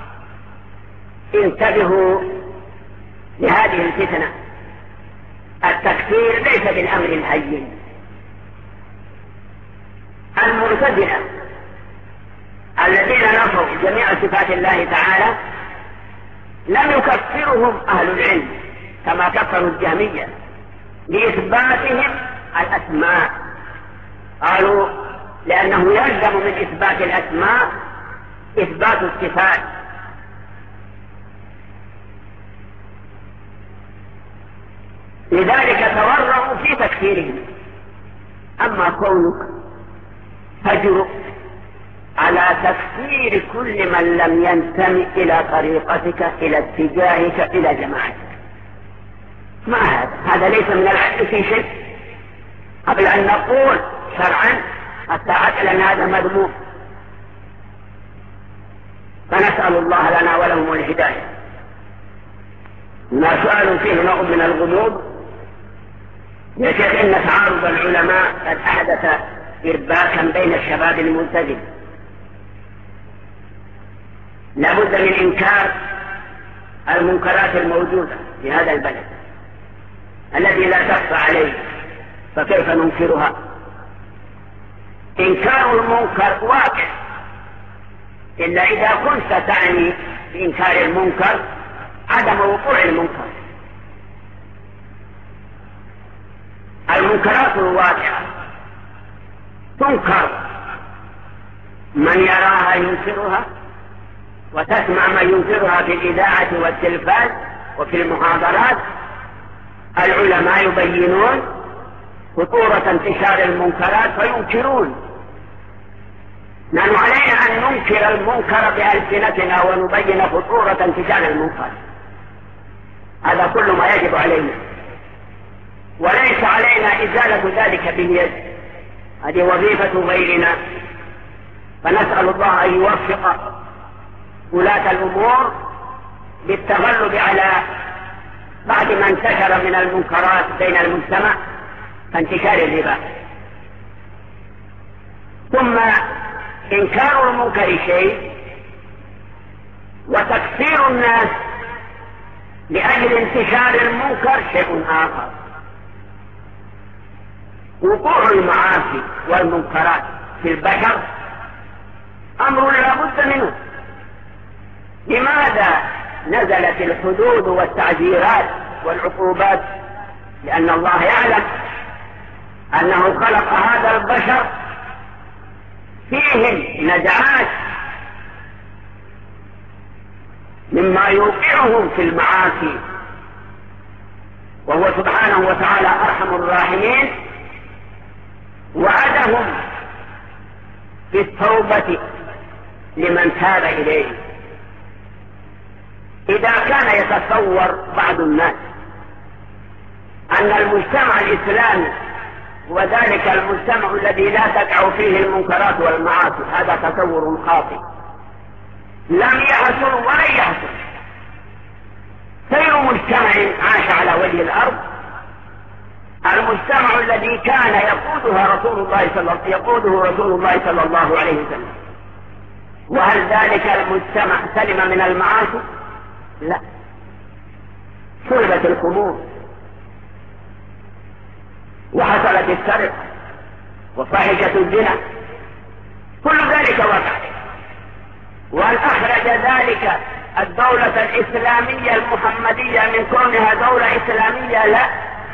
انتبهوا لهذه الفتنة. التكفير ليس بالأمر الهين. المعتزلة الذين نفوا جميع صفات الله تعالى لم يكفرهم أهل العلم كما كفروا الجهمية لإثباتهم الأسماء. قالوا لأنه يلزم من إثبات الأسماء إثبات الصفات. لذلك تورعوا في تكفيرهم. أما كونك تجرؤ على تكفير كل من لم ينتمي إلى طريقتك، إلى اتجاهك، إلى جماعتك، ما هذا؟ هذا ليس من العدل في شيء. قبل أن نقول شرعا حتى عقلا هذا مذموم. فنسأل الله لنا ولهم الهداية. ما سؤال فيه نوع من الغموض. يا شيخ إن تعارض العلماء قد أحدث إرباكا بين الشباب الملتزم، لا بد من إنكار المنكرات الموجودة في هذا البلد الذي لا تخفى عليه، فكيف ننكرها؟ إنكار المنكر واقع، إلا إذا كنت تعني بإنكار المنكر عدم وقوع المنكر. المنكرات الواقعة تنكر، من يراها ينكرها، وتسمع من ينكرها في الإذاعة والتلفاز وفي المحاضرات. العلماء يبينون خطورة انتشار المنكرات فينكرون. نحن علينا أن ننكر المنكر بألسنتنا ونبين خطورة انتشار المنكر. هذا كل ما يجب علينا، وليس علينا إزالة ذلك باليد، هذه وظيفة غيرنا. فنسأل الله أن يوفق ولاة الأمور بالتغلب على بعد ما انتشر من المنكرات بين المجتمع كانتشار الربا. ثم إنكار المنكر شيء، وتكفير الناس لأجل انتشار المنكر شيء آخر. وقوع المعاصي والمنكرات في البشر أمر لا بد منه. لماذا نزلت الحدود والتعزيرات والعقوبات؟ لأن الله يعلم أنه خلق هذا البشر فيهم نزعات مما يوقعهم في المعاصي، وهو سبحانه وتعالى أرحم الراحمين وعدهم بالتوبة لمن تاب إليه. إذا كان يتصور بعض الناس أن المجتمع الإسلامي وذلك المجتمع الذي لا تقع فيه المنكرات والمعاصي، هذا تصور خاطئ لم يحصل ولن يحصل. خير مجتمع عاش على وجه الأرض المجتمع الذي كان يقودها رسول الله صلى يقوده رسول الله صلى الله عليه وسلم. وهل ذلك المجتمع سلم من المعاصي؟ لا، شربت الخمور وحصلت السرقة وفاحشة الزنا، كل ذلك وقع. وهل أخرج ذلك الدولة الإسلامية المحمدية من كونها دولة إسلامية؟ لا،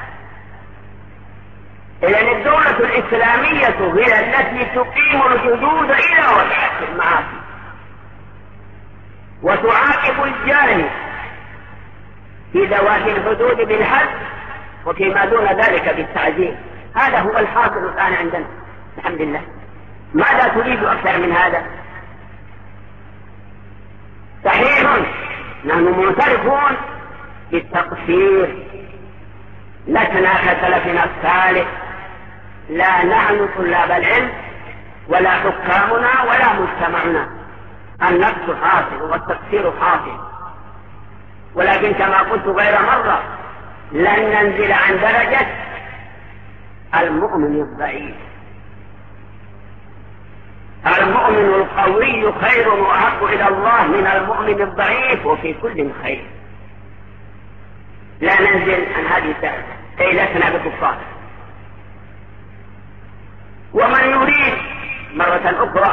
إذن الدولة الإسلامية هي التي تقيم الحدود إلى وقعت المعاصي وتعاقب الجاني في ذوات الحدود بالحد وفيما دون ذلك بالتعزير. هذا هو الحاصل الآن عندنا الحمد لله. ماذا تريد أكثر من هذا؟ صحيح نحن معترفون بالتقصير، لسنا كسلفنا الصالح، لا نحن طلاب العلم ولا حكامنا ولا مجتمعنا، النقص حاصل والتقصير حاصل، ولكن كما قلت غير مرة لن ننزل عن درجة المؤمن الضعيف. المؤمن القوي خير وأحب إلى الله من المؤمن الضعيف، وفي كل خير. لا ننزل عن هذه الدرجة، كي لسنا بكفار. ومن يريد مرة أخرى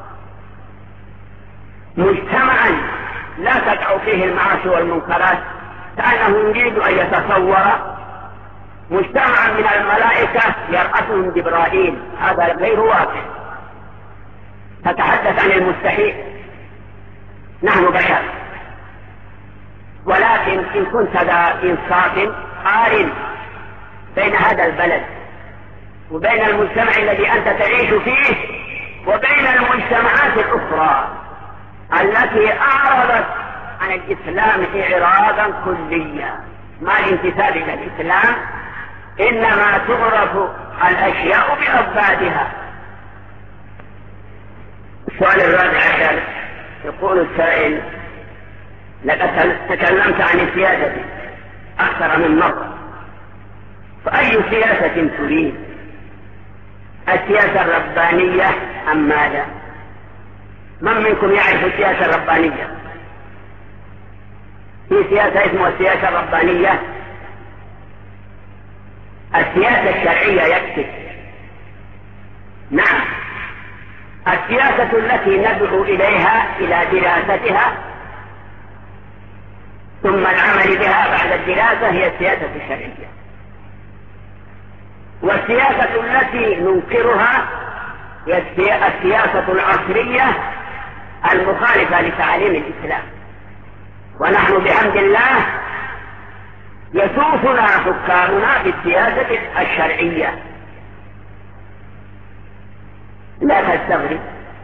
مجتمعا لا تقع فيه المعاصي والمنكرات كأنه يريد أن يتصور مجتمعا من الملائكة يرأسهم جبرائيل، هذا غير واقع. تتحدث عن المستحيل، نحن بشر. ولكن إن كنت ذا إنصاف قارن بين هذا البلد وبين المجتمع الذي أنت تعيش فيه وبين المجتمعات الأخرى التي أعرضت عن الإسلام إعراضا كليا، ما الانتساب إلى الإسلام، إنما تعرف الأشياء بأضدادها. السؤال الرابع عشر: يقول السائل: لقد تكلمت عن السياسة أكثر من مرة، فأي سياسة تريد؟ السياسة الربانية أم ماذا؟ من منكم يعرف السياسة الربانية؟ في سياسة اسمها السياسة الربانية. السياسة الشرعية يكفي. نعم، السياسة التي ندعو إليها إلى دراستها ثم العمل بها بعد الدراسة هي السياسة الشرعية. والسياسة التي ننكرها هي السياسة العصرية المخالفة لتعاليم الإسلام. ونحن بحمد الله يسوسنا حكامنا بالسياسة الشرعية. لا تستغرب،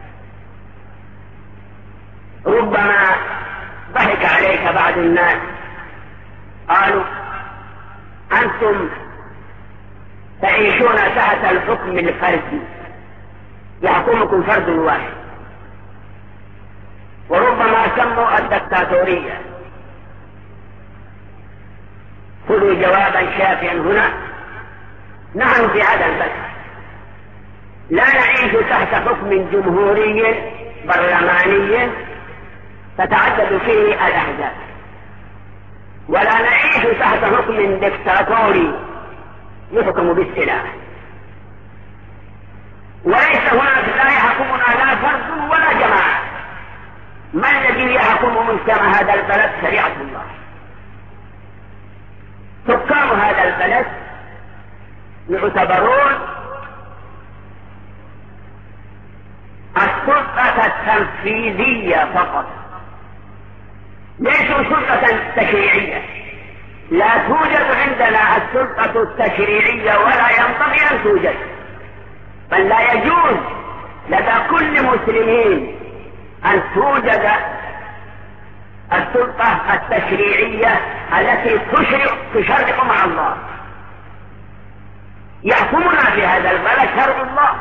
ربما ضحك عليك بعض الناس، قالوا: أنتم تعيشون تحت الحكم الفردي، يحكمكم فرد واحد. وربما سموا الدكتاتورية. خذوا جوابا شافيا هنا: نحن في هذا البلد لا نعيش تحت حكم جمهوري برلماني تتعدد فيه الأحزاب، ولا نعيش تحت حكم دكتاتوري يحكم بالسلاح، وليس هناك لا يحكمنا لا فرد ولا جماعة. ما الذي يحكم مجتمع هذا البلد؟ شريعة الله. حكام هذا البلد يعتبرون السلطة التنفيذية فقط، ليسوا سلطة تشريعية. لا توجد عندنا السلطة التشريعية ولا ينبغي أن توجد، بل لا يجوز لدى كل مسلمين أن توجد السلطة التشريعية التي تشرع تشرع مع الله. يحكمنا في هذا البلد شرع الله،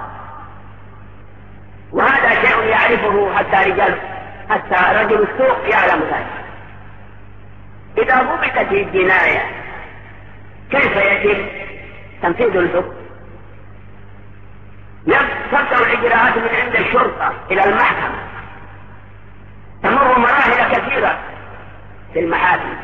وهذا شيء يعرفه حتى رجال حتى رجل السوق يعلم ذلك. إذا ضبطت الجناية كيف يتم تنفيذ الحكم؟ تبدأ الإجراءات من عند الشرطة إلى المحكمة، تمر مراحل كثيرة في المحاكم،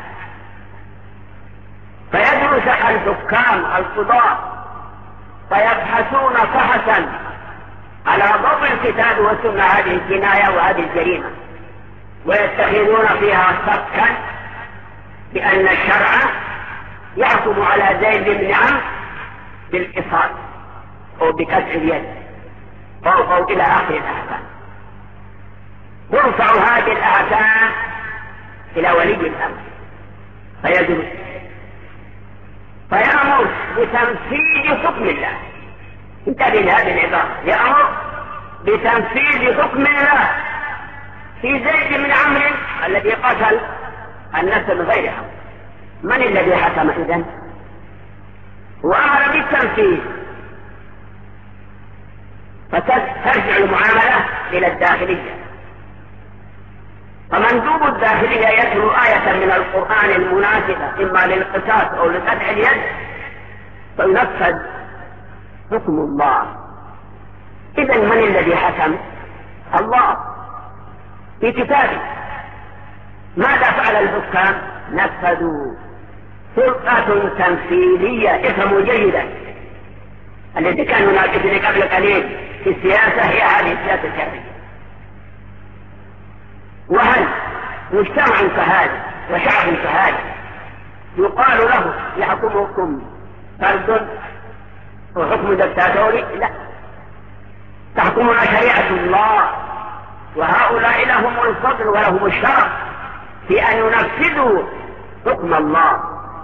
فيدرس الحكام القضاة فيبحثون بحثا على ضوء الكتاب والسنة هذه الجناية وهذه الجريمة، ويتخذون فيها صكا بأن الشرع يحكم على زيد بن عمرو بالقصاص أو بقطع اليد أو, أو إلى آخر الأحكام. يرفع هذه الأحكام إلى ولي الأمر فيدرس فيأمر بتنفيذ حكم الله. انتبه لهذه العبارة: يأمر بتنفيذ حكم الله في زيد بن عمرو الذي قتل النفس بغير حق. من الذي حكم إذن؟ وأمر بالتنفيذ، فترجع المعاملة إلى الداخلية. فمندوب الداخلية يتلو آية من القرآن المناسبة إما للقصاص أو لقطع اليد فينفذ حكم الله. إذن من الذي حكم؟ الله في كتابه. ماذا فعل الحكام؟ نفذوا. سلطة تنفيذية. افهموا جيدا، الذي كان يناقشني قبل قليل في السياسة هي هذه السياسة الشرعية. وهل مجتمع كهذا وشعب كهذا يقال له يحكمكم فرد وحكم دكتاتوري؟ لا، تحكمنا شريعة الله، وهؤلاء لهم الفضل ولهم الشرف في أن ينفذوا حكم الله.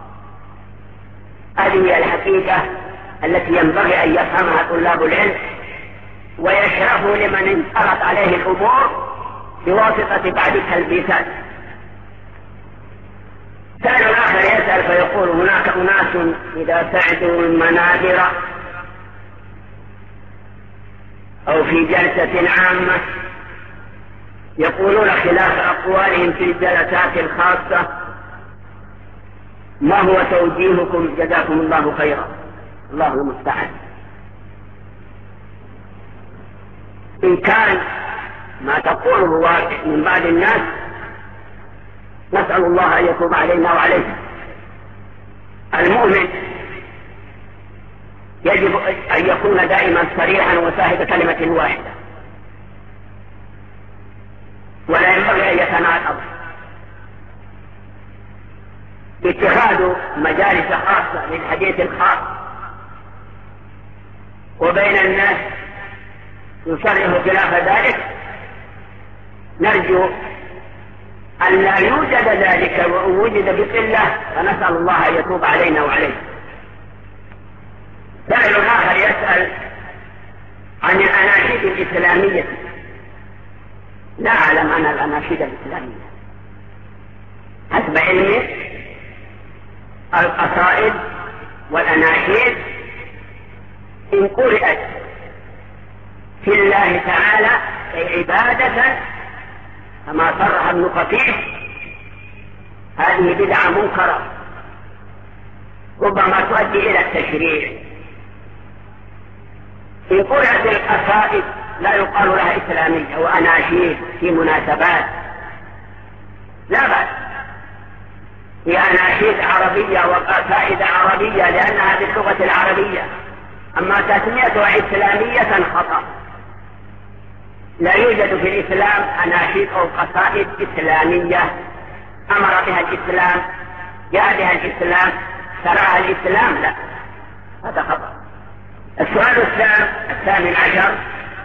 هذه هي الحقيقة التي ينبغي أن يفهمها طلاب العلم ويشرفوا لمن انكرت عليه الأمور بواسطة بعض التلبيسات. سائل آخر يسأل فيقول: هناك أناس إذا سعدوا المنابر أو في جلسة عامة يقولون خلاف أقوالهم في الجلسات الخاصة. ما هو توجيهكم جزاكم الله خيرا؟ الله المستعان. إن كان ما تقوله واقع من بعض الناس نسأل الله أن يتوب علينا وعليكم. المؤمن يجب أن يكون دائما صريحا وصاحب كلمة واحدة، ولا ينبغي أن يتناقض. اتخاذ مجالس خاصة للحديث الخاص وبين الناس يصرح خلاف ذلك، نرجو أن لا يوجد ذلك، ووجد بقلة فنسأل الله أن يتوب علينا وعليه. سائل آخر يسأل عن الأناشيد الإسلامية. لا أعلم أنا الأناشيد الإسلامية. حسب علمي القصائد والأناشيد إن قرأت في الله تعالى عبادة كما صرح ابن خفيف هذه بدعة منكرة ربما تؤدي إلى التشريع. إن قرأت القصائد لا يقال لها إسلامية وأناشيد في مناسبات، لا بأس، هي أناشيد عربية وقصائد عربية لأنها باللغة العربية. أما تسميتها إسلامية خطأ. لا يوجد في الإسلام أناشيد أو قصائد إسلامية أمر بها الإسلام، جاء بها الإسلام، شرعها الإسلام، لا، هذا خطأ. السؤال الثامن عشر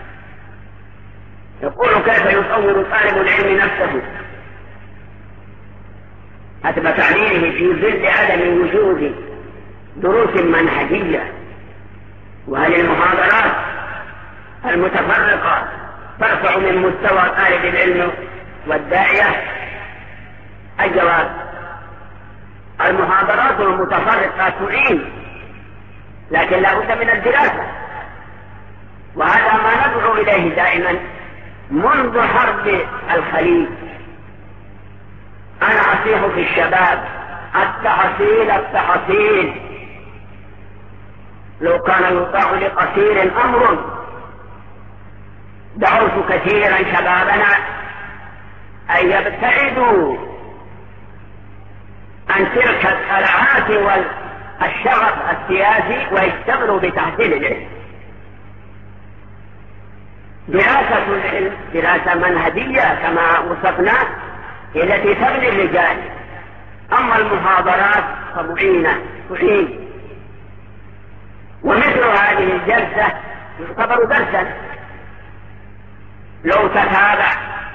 يقول: كيف يطور طالب العلم نفسه حسب تعليمه في ظل عدم وجود دروس منهجية؟ وهل المحاضرات المتفرقة ترفع من مستوى طالب العلم والداعية؟ الجواب: المحاضرات المتفرقة تعين، لكن لا بد من الدراسة، وهذا ما ندعو إليه دائما منذ حرب الخليج. أنا أصيح في الشباب: التحصيل التحصيل. لو كان يطاع لقصير أمر دعوت كثيرا شبابنا أن يبتعدوا عن تلك القلعات والشغف السياسي ويشتغلوا بتحصيل العلم. دراسة العلم دراسة منهجية كما وصفنا التي تبني الرجال، أما المحاضرات فمعينة تعين. ومثل هذه الجلسة يعتبر درسا، لو تتابع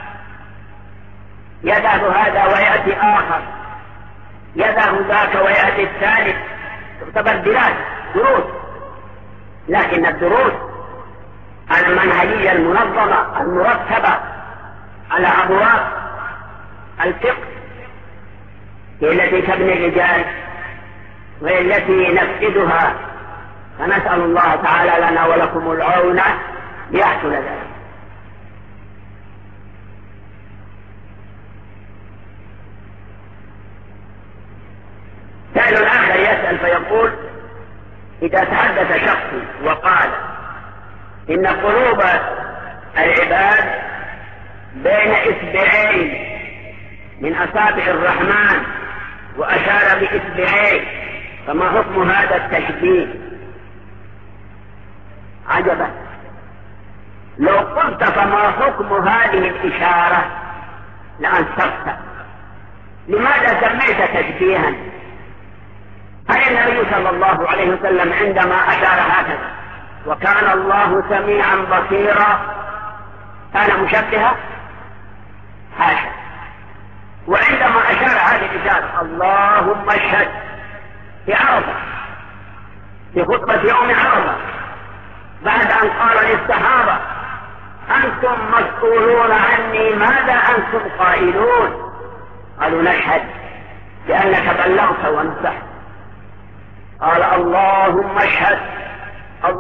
يذهب هذا ويأتي آخر، يذهب ذاك ويأتي الثالث، تعتبر دراسة دروس. لكن الدروس المنهجية المنظمة المرتبة على أبواب الفقه هي التي تبني الرجال وهي التي نفقدها، فنسأل الله تعالى لنا ولكم العون ليحصل ذلك. سائل آخر يسأل فيقول: إذا تحدث شخص وقال إن قلوب العباد بين إصبعين من أصابع الرحمن وأشار بإصبعين، فما حكم هذا التشبيه؟ عجبا، لو قلت فما حكم هذه الإشارة لأنصفت. لماذا سميت تشبيها؟ هل النبي صلى الله عليه وسلم عندما أشار هكذا وكان الله سميعا بصيرا كان مشبها؟ حاشا. وعندما أشار هذه الإشارة اللهم اشهد في عرفة في خطبة يوم عرفة بعد أن قال للصحابة: أنتم مسؤولون عني، ماذا أنتم قائلون؟ قالوا: نشهد بأنك بلغت ونصحت. قال: اللهم اشهد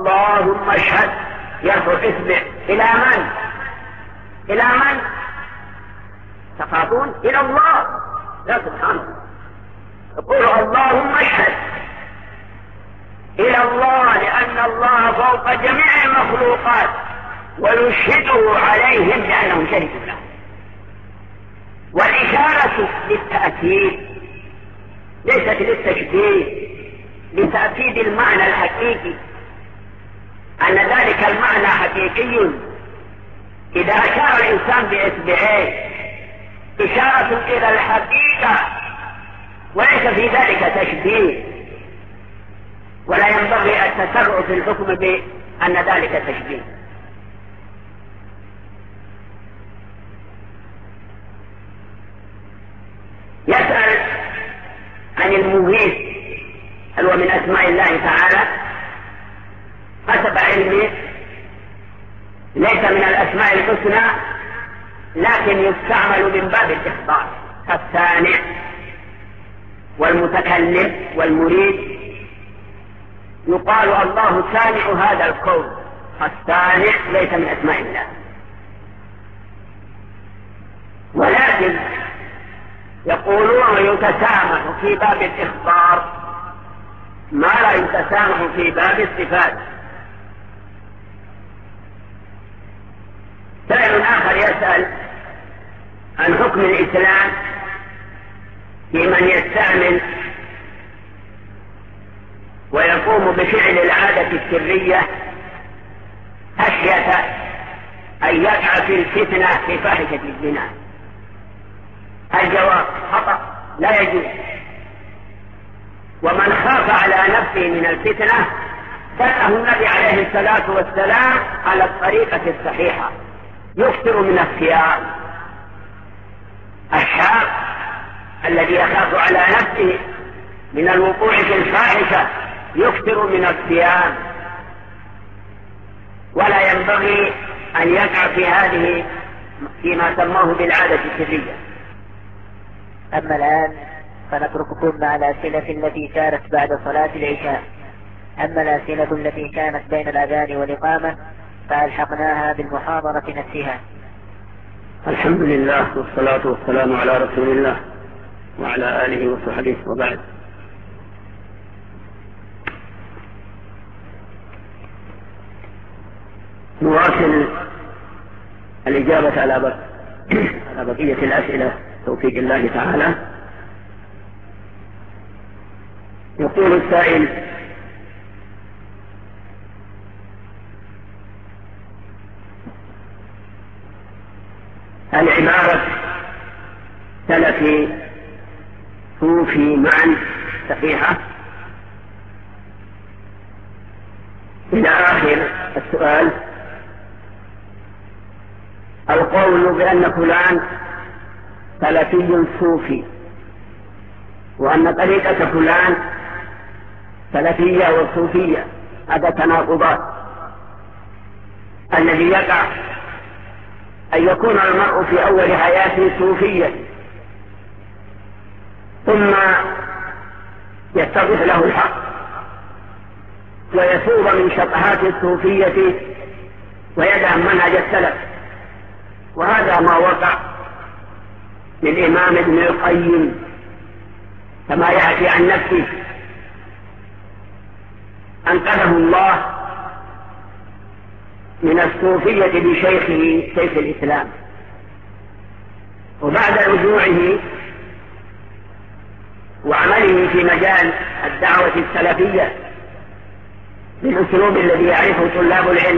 اللهم اشهد، يرفع اصبع إلى من؟ إلى من؟ تخافون إلى الله، لا سبحان الله. يقول اللهم اشهد إلى الله، لأن الله فوق جميع المخلوقات، ويشهده عليهم لأنهم شهدوا له. والإشارة للتأكيد ليست للتشبيه، لتأكيد المعنى الحقيقي، أن ذلك المعنى حقيقي. إذا أشار الإنسان بإصبعيه إشارة إلى الحقيقة، وليس في ذلك تشبيه، ولا ينبغي التسرع في الحكم بأن ذلك تشبيه. يسأل عن المغيث، هل هو من أسماء الله تعالى؟ حسب علمي ليس من الأسماء الحسنى، لكن يستعمل من باب الإخبار، كالسامع والمتكلم والمريد. يقال الله سامع هذا الكون، السامع ليس من أسماء الله. ولكن يقولون يتسامح في باب الإخبار ما لا يتسامح في باب الصفات. سائل آخر يسأل عن حكم الإسلام في من يستعمل ويقوم بفعل العادة السرية خشية أن يقع في الفتنة في فاحشة الزنا. الجواب خطأ، لا يجوز. ومن خاف على نفسه من الفتنة دله النبي عليه الصلاة والسلام على الطريقة الصحيحة، يكثر من الصيام. الشاب الذي يخاف على نفسه من الوقوع في الفاحشة يكثر من الصيام، ولا ينبغي أن يقع في هذه فيما سموه بالعادة السرية. أما الآن فنترككم مع الأسئلة التي كانت بعد صلاة العشاء. أما الأسئلة التي كانت بين الأذان والإقامة فألحقناها بالمحاضرة نفسها. الحمد لله والصلاة والسلام على رسول الله وعلى آله وصحبه، وبعد. نواصل الإجابة على بقية الأسئلة توفيق الله تعالى. يقول السائل: هل عبارة سلفي صوفي معا صحيحة؟ إلى آخر السؤال. القول بأن فلان سلفي صوفي وأن طريقة فلان سلفية وصوفية هذا تناقضات. الذي يقع أن يكون المرء في أول حياته صوفيا ثم يتضح له الحق ويصوب من شطحات الصوفية ويدعم منهج السلف، وهذا ما وقع للإمام ابن القيم كما يأتي عن نفسه، أنقذه الله من الصوفية بشيخه شيخ الإسلام، وبعد رجوعه وعمله في مجال الدعوة السلفية بالأسلوب الذي يعرفه طلاب العلم،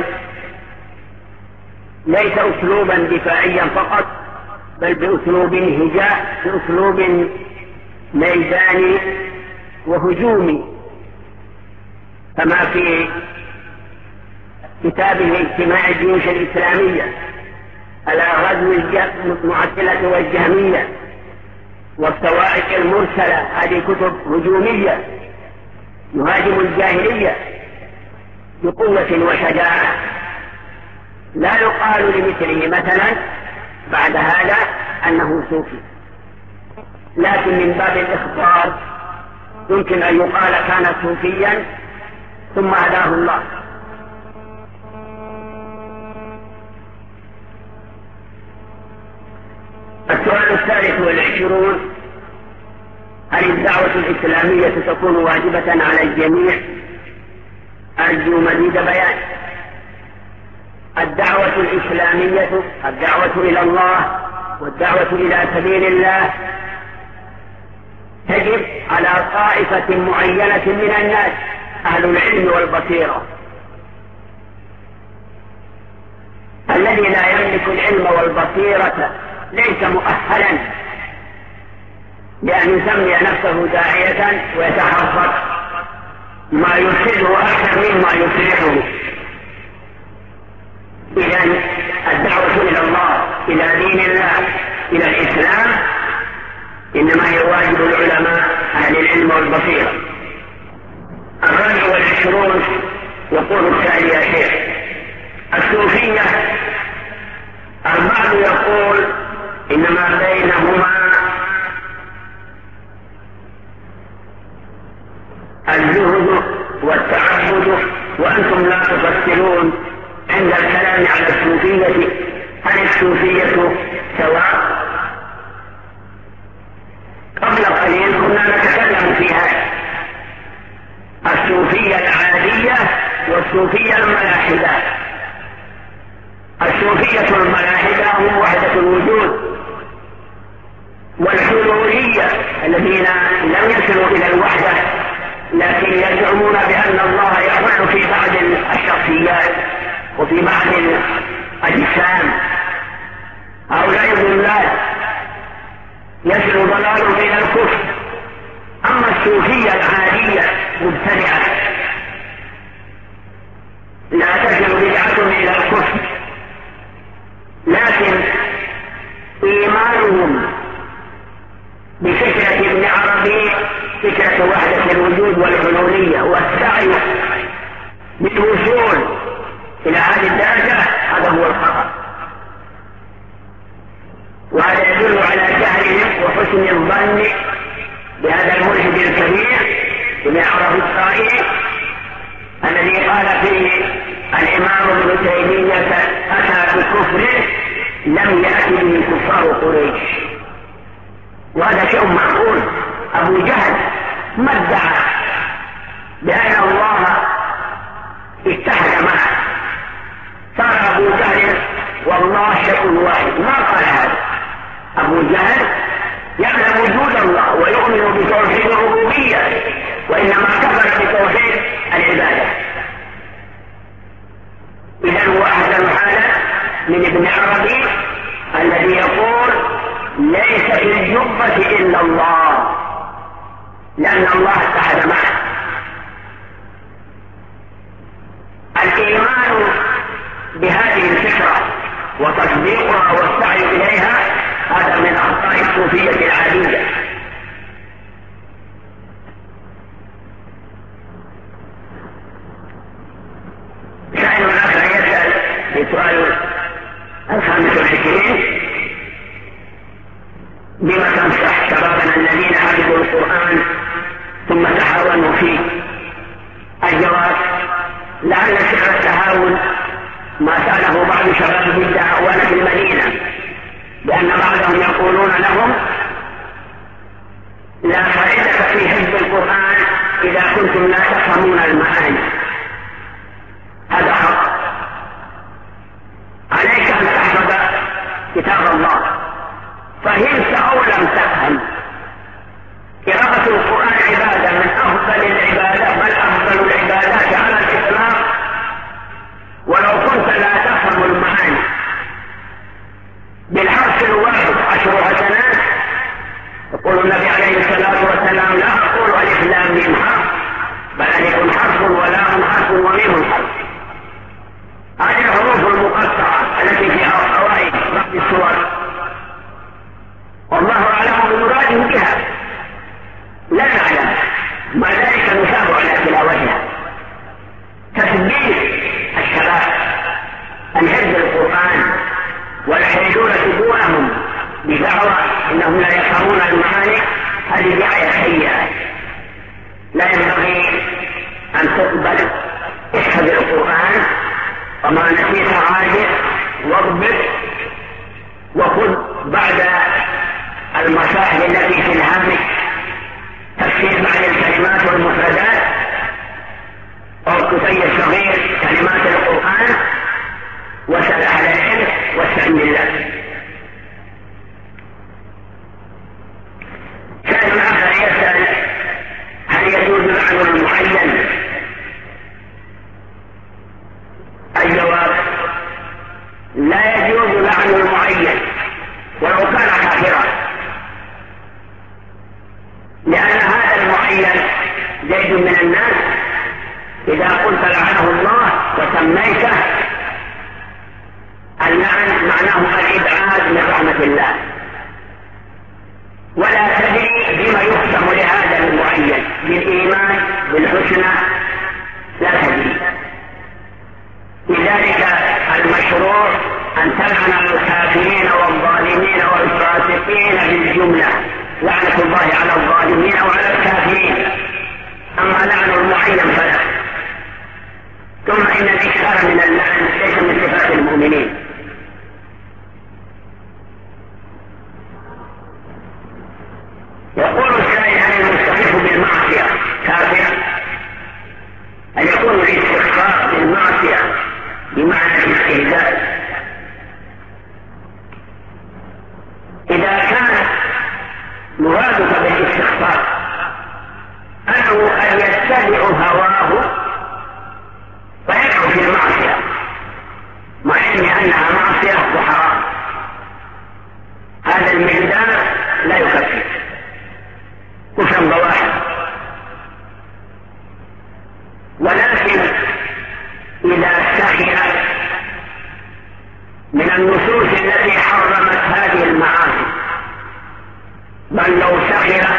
ليس أسلوبا دفاعيا فقط، بل بأسلوب هجاء، بأسلوب ميداني وهجومي، كما في كتابه اجتماع الجيوش الإسلامية على غزو المعتلة والجهمية والصواعق المرسلة. هذه كتب هجومية يهاجم الجاهلية بقوة وشجاعة. لا يقال لمثله مثلا بعد هذا أنه صوفي، لكن من باب الإخبار يمكن أن يقال كان صوفيا ثم هداه الله. السؤال الثالث والعشرون: هل الدعوة الإسلامية تكون واجبة على الجميع؟ أرجو مزيد بيان. الدعوة الإسلامية الدعوة إلى الله والدعوة إلى سبيل الله تجب على طائفة معينة من الناس، أهل العلم والبصيرة. الذي لا يملك العلم والبصيرة ليس مؤهلا بأن يسمي نفسه داعية ويتحفظ ما يفسده أكثر مما يصلحه. إذن الدعوة إلى الله، إلى دين الله، إلى الإسلام إنما هي واجب العلماء أهل العلم والبصيرة. الرابع والعشرون يقول السائل: يا شيخ، الصوفية البعض يقول إنما بينهما الزهد والتعبد، وأنتم لا تفسرون عند الكلام على الصوفية هل الصوفية سواء؟ قبل قليل كنا نتكلم في هذا، الصوفية العادية والصوفية الملاحدة. الصوفية الملاحدة هم وحدة الوجود والحلولية الذين لم يصلوا إلى الوحدة، لكن يزعمون بأن الله يحل في بعض الشخصيات وفي بعض الأجسام. هؤلاء الضلال يصل ضلالهم إلى الكفر. أما الصوفية العادية مبتدعة لا تصل بدعتهم إلى الكفر، لكن إيمانهم بفكرة ابن عربي فكرة وحدة الوجود والحلولية والسعي بالوصول إلى هذه الدرجة هذا هو الخطأ، وهذا يدل على جهلهم وحسن الظن بهذا الملحد الكبير ابن عربي الطائي الذي قال فيه الإمام ابن تيمية أتى بكفره لم يأتي به كفار قريش. وهذا شيء معقول. أبو جهل ما ادعى بأن الله اتحد معه، صار أبو جهل والله شيء واحد، ما قال هذا. أبو جهل يعلم وجود الله ويؤمن بتوحيد الربوبية، وإنما كفر بتوحيد العبادة. إذن هو أحد الحالة من ابن عربي الذي يقول ليس في الجبة إلا الله، لأن الله اتحد معه. الإيمان بهذه الفكرة وتصديقها والسعي إليها هذا من أخطاء الصوفية العادية. سائل آخر يسأل في سؤال الخامس والعشرين: بما تنصح شبابنا الذين حفظوا القرآن ثم تهاونوا فيه؟ الجواب: لعل سر التهاون ما سأله بعض شباب الدعوان في المدينة، لأن بعضهم يقولون لهم لا فائدة في حفظ القرآن إذا كنتم لا تفهمون المعاني. هذا حق، عليك أن تحفظ كتاب الله فهمت أو لم تفهم. قراءة القرآن عبادة من أفضل العبادات، بل أفضل العبادات على الإطلاق، ولو كنت لا تفهم المعاني. بالحرف الواحد عشر حسنات. يقول النبي عليه الصلاة والسلام: لا أقول ألف لام ميم حرف، بل ألف حرف ولام حرف وميم حرف. هذه الحروف المقطعة التي في أوائل بعض السور، والله أعلم بمراده بها، لا نعلم، مع ذلك نثاب على تلاوتها. تثبيت الشباب أن حفظ القرآن والحيدون دونهم بدعوى إنهم لا يفهمون المعاني، هذه دعاية سيئة لا ينبغي أن تقبل. احفظ القرآن وما نسيت عاجل واضبط، وخذ بعد المصاحف التي في الهامش تفسير بعض الكلمات والمفردات، أو كتيب صغير كلمات القرآن، وسأل أهل العلم واستعن بالله. سائل آخر يسأل: هل يجوز لعن المعين؟ الجواب: لا يجوز لعن المعين ولو كان كافرا، لأن هذا المعين زيد من الناس إذا قلت لعنه الله وسميته، اللعن معناه الإبعاد من رحمة الله، ولا تدري بما يختم لهذا المعين، بالإيمان بالحسنى، لا تدري. لذلك المشروع أن تلعن الكافرين والظالمين والفاسقين بالجملة، لعنة الله على الظالمين وعلى الكافرين. أما لعن المعين فلا. ثم إن الإكثار من اللعن ليس من صفات المؤمنين. يقول السائل: هل المستخف بالمعصية كافر؟ أن يكون الاستخفاف بالمعصية بمعنى الاستهزاء. إذا كان مرادك بالاستخفاف أنه أن يتبع هواه فيقع في المعصية مع أنها معصية وحرام، هذا المقدار لا يكفي، كفرا بواحد. ولكن إذا سخر من النصوص التي حرمت هذه المعاصي، بل لو سخر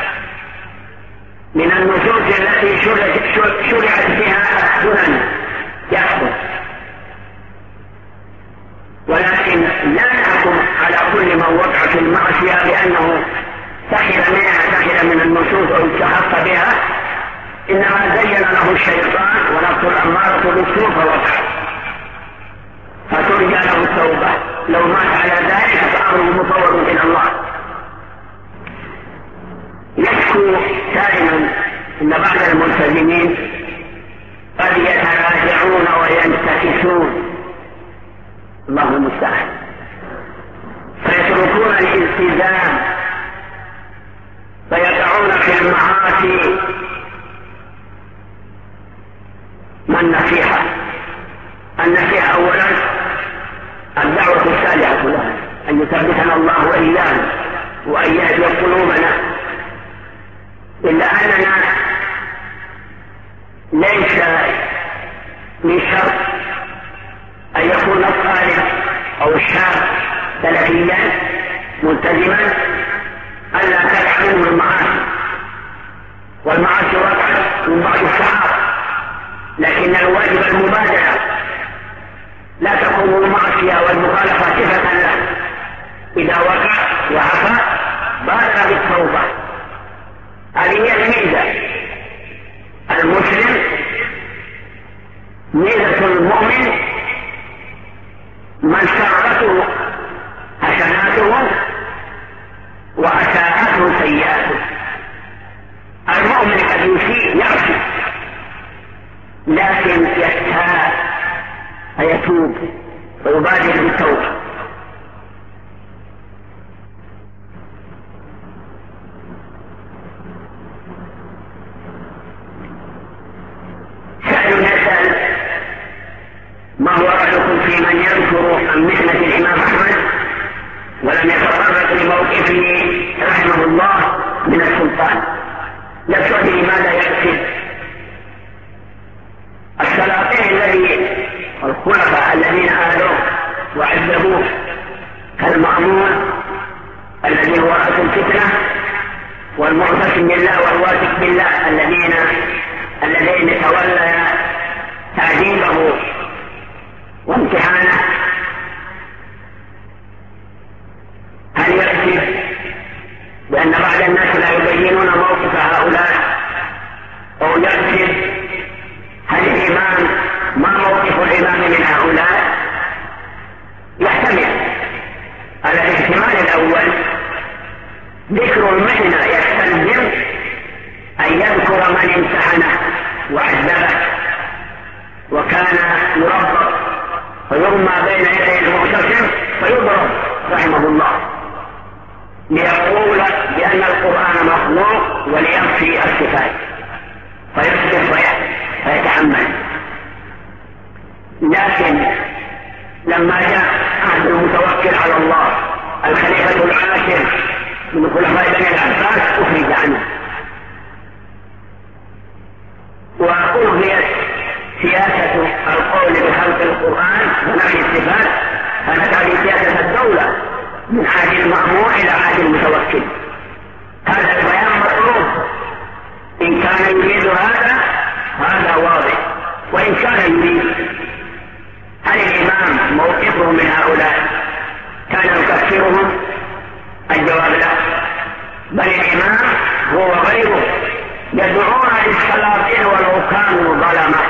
من النصوص التي شرعت بها السنن يحكم. ولكن لا نحكم على كل من وقع في المعصية بأنه سخر منها، سخر من النصوص أو استحق بها، إنما زين له الشيطان ونفس الأمارة بالسوء فوقع، فترجى له التوبة. لو مات على ذلك فأمره مفوض إلى الله. يشكو سائلا إن بعض الملتزمين قد يتراجعون وينتكسون، الله المستعان، فيتركون الالتزام فيقعون في المعاصي. ما النصيحة؟ النصيحة أولا الدعوة الصالحة لها، أن يثبتنا الله وإياهم وأن يهدي قلوبنا. إلا أننا ليس من شرط أن يكون الطالب أو الشاب سلفيا ملتزما ألا تقع منه المعاصي، والمعاصي وقعت من بعض الصحابة، لكن الواجب المبادرة، لا تكون المعصية والمخالفة صفة له. إذا وقع وعفى بادر بالتوبة. هذه هي الميزة. المسلم ميزة المؤمن من سرته حسناته وأساءته سيئاته. المؤمن قد يسيء يعصي لكن يستاء فيتوب ويبادر بالتوبة. سأل نسأل: ما هو رأيكم في من يذكر عن محنة الإمام أحمد ولم يتطرق لموقفه رحمه الله من السلطان؟ لا تدري ماذا يقصد. السلاطين الذي الخلفاء الذين آذوه وعذبوه كالمأمون الذي هو رأس الفتنة، والمعتصم بالله والواثق بالله الذين الذين تولى تعذيبه وامتحانه، هل يقصد بأن بعض الناس لا يبينون موقف هؤلاء، أو يقصد هل الإمام ما موقف الإمام من هؤلاء؟ يحتمل. على الاحتمال الأول لما جاء عهد المتوكل على الله الخليفة العاشر من خلفاء بني العباس أخرج عنه، وألغيت سياسة القول بخلق القرآن ونفي الصفات، كانت هذه سياسة الدولة من عهد المأمون إلى عهد المتوكل. هذا البيان مطلوب، إن كان يريد هذا هذا واضح، وإن كان يريد هل الإمام موقفه من هؤلاء كان يكفرهم؟ الجواب لا، بل الإمام هو غيره يدعون للسلاطين ولو كانوا ظلمة،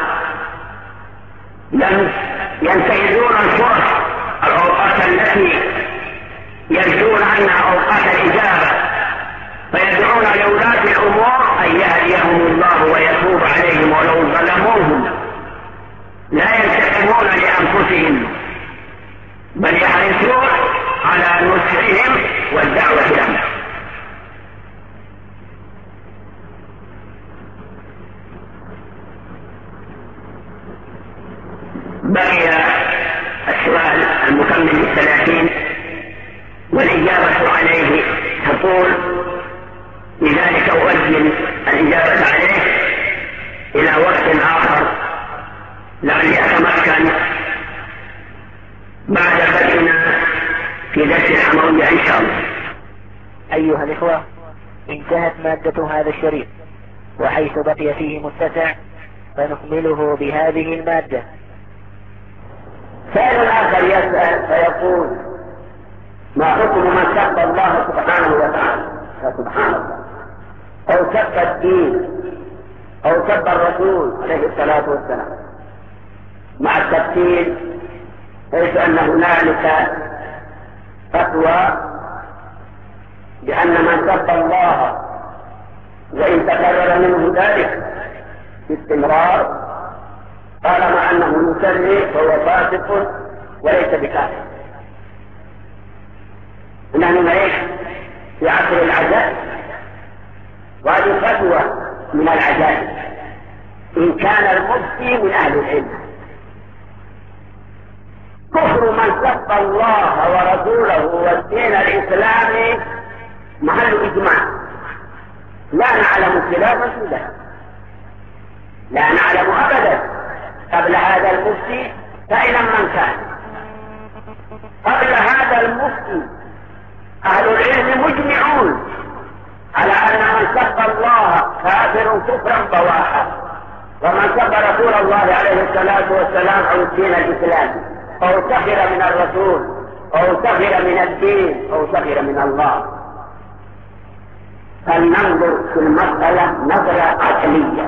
لم ينتهزون الفرص الأوقات التي يرجون عنها أوقات الإجابة، فيدعون لولاة الأمور أن يهديهم الله ويتوب عليهم ولو ظلموهم، لا ينتقمون لأنفسهم بل يحرصون على نصحهم والدعوة لهم. بقي السؤال المكمل للثلاثين والإجابة عليه تقول: لذلك أؤجل الإجابة عليه إلى وقت آخر لعلي أتمكن بعد بدءنا في درس الحموية إن شاء الله. أيها الإخوة، انتهت مادة هذا الشريط، وحيث بقي فيه متسع فنكمله بهذه المادة. سائل آخر يسأل فيقول: ما حكم من سب الله سبحانه وتعالى سبحان الله، أو سب الدين، أو سب الرسول عليه الصلاة والسلام، مع التفصيل حيث أن هنالك فتوى بأن من سب الله وإن تكرر منه ذلك باستمرار طالما أنه يسري فهو فاسق وليس بكافر. نحن نعيش في عصر العجائب، وهذه فتوى من العجائب إن كان المفتي من أهل العلم. كفر من سب الله ورسوله والدين الإسلامي محل إجماع، لا نعلم خلافا في ذلك، لا نعلم أبدا قبل هذا المفتي كائنا من كان. قبل هذا المفتي أهل العلم مجمعون على أن من سب الله كافر كفرا بواحا، ومن سب رسول الله عليه الصلاة والسلام أو الدين الإسلامي أو سخر من الرسول أو سخر من الدين أو سخر من الله. فلننظر في المسألة نظرة عقلية.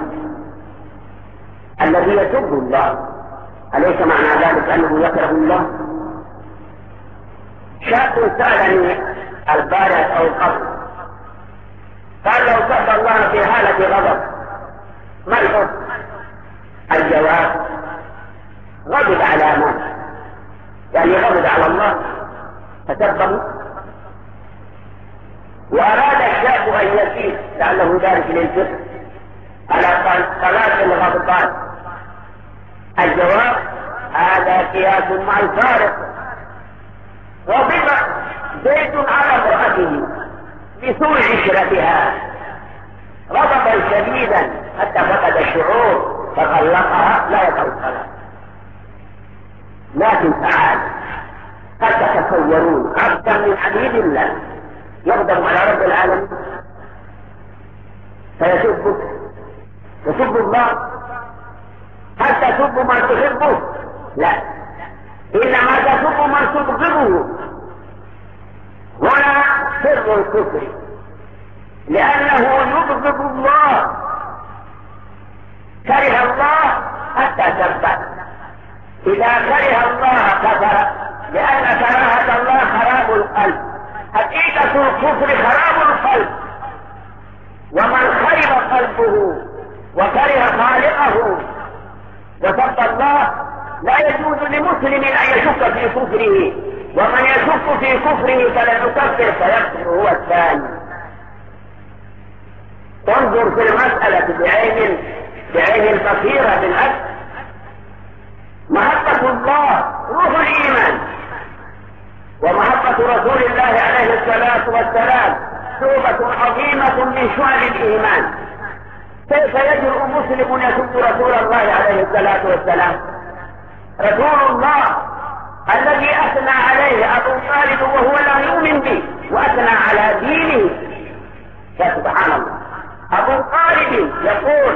الذي يسب الله أليس معنى ذلك أنه يكره الله؟ شاب سألني البارح أو قبل قال: لو سب الله في حالة غضب ما الحكم؟ الجواب: غضب على من؟ يعني غضب على الله فسبه، وأراد الشاب أن يسير لعله ذلك للفقه على صلاة الغضبان. الجواب: هذا قياس مع الفارق. غضب زيد على امرأته بسوء عشرتها غضبا شديدا حتى فقد الشعور فغلقها لا يقع الصلاة. لكن تعال، هل تتصورون عبدا من عبيد الله يغضب على رب العالمين فيسبك؟ تسب الله؟ هل تسب من تحبه؟ لا، إنما تسب من تبغضه. هنا سر الكفر، لأنه يبغض الله، كره الله حتى تبت. إذا كره الله كفر، لأن كراهة الله خراب القلب. حقيقة الكفر خراب القلب، ومن خرب قلبه وكره خالقه وسب الله لا يجوز لمسلم أن يشك في كفره، ومن يشك في كفره فلن يكفر فيكفر هو الثاني. انظر في المسألة بعين بعين البصيرة بالأكل. محبة الله روح الإيمان، من شعب الإيمان. كيف يجرؤ مسلم يسب رسول الله عليه الصلاة والسلام؟ رسول الله الذي أثنى عليه أبو طالب وهو لم يؤمن به وأثنى على دينه. فسبحان الله، أبو طالب يقول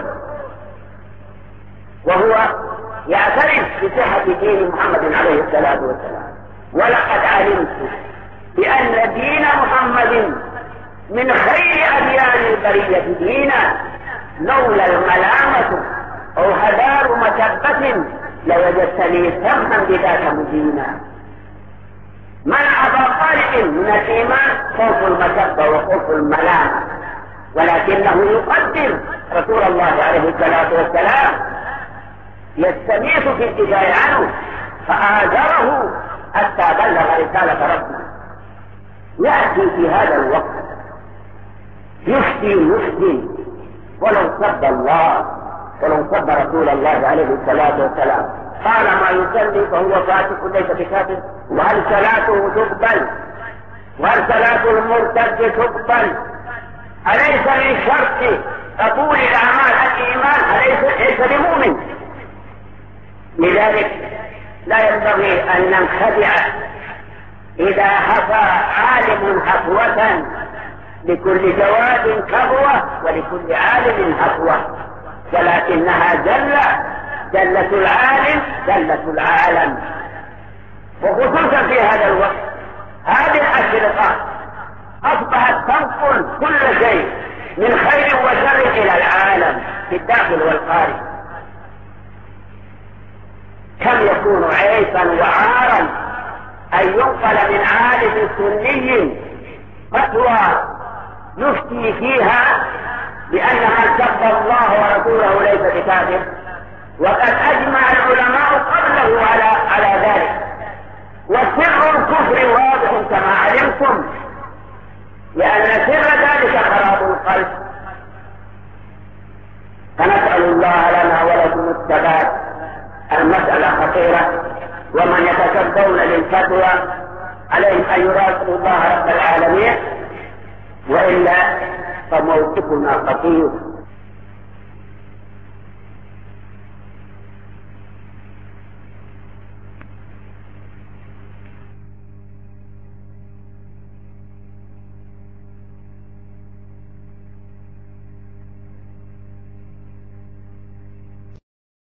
وهو يعترف بصحة دين محمد عليه الصلاة والسلام: ولقد علمت بأن دين محمد من خير أديان البرية دينا، لولا الملامة أو هدار مسبة لوجدتني سمحا بذاك مدينا. منع أبا طالب من الإيمان خوف المسبة وخوف الملامة، ولكنه يقدر رسول الله عليه الصلاة والسلام، يستميت في الدفاع عنه، فآزره حتى بلغ رسالة ربه. يأتي في هذا الوقت يفتي مفتي ولو سب الله ولو سب رسول الله عليه الصلاة والسلام، قال ما يصلي فهو فاسق ليس بكافر، وهل صلاته تقبل؟ وهل صلاة المرتد تقبل؟ أليس من شرط قبول الأعمال الإيمان؟ أليس ليس بمؤمن؟ لذلك لا ينبغي أن ننخدع إذا حفى عالم حفوة، لكل جواد كبوة ولكل عالم حفوة، ولكنها جلة جلة العالم جلة العالم. وخصوصا في هذا الوقت هذه الأشرطة أصبحت تنقل كل شيء من خير وشر إلى العالم في الداخل والخارج. كم يكون عيبا وعارا أن ينقل من عالم سني فتوى يفتي فيها بأن من سب الله ورسوله ليس بكافر، وقد أجمع العلماء قبله على على ذلك، وسر الكفر واضح كما علمتم، لأن سر ذلك خراب القلب. فنسأل الله لنا ولكم الثبات. المسألة خطيرة، ومن يتكبرون للفتوى عليهم أن يراقبوا الله رب العالمين، وإلا فموقفنا خطير.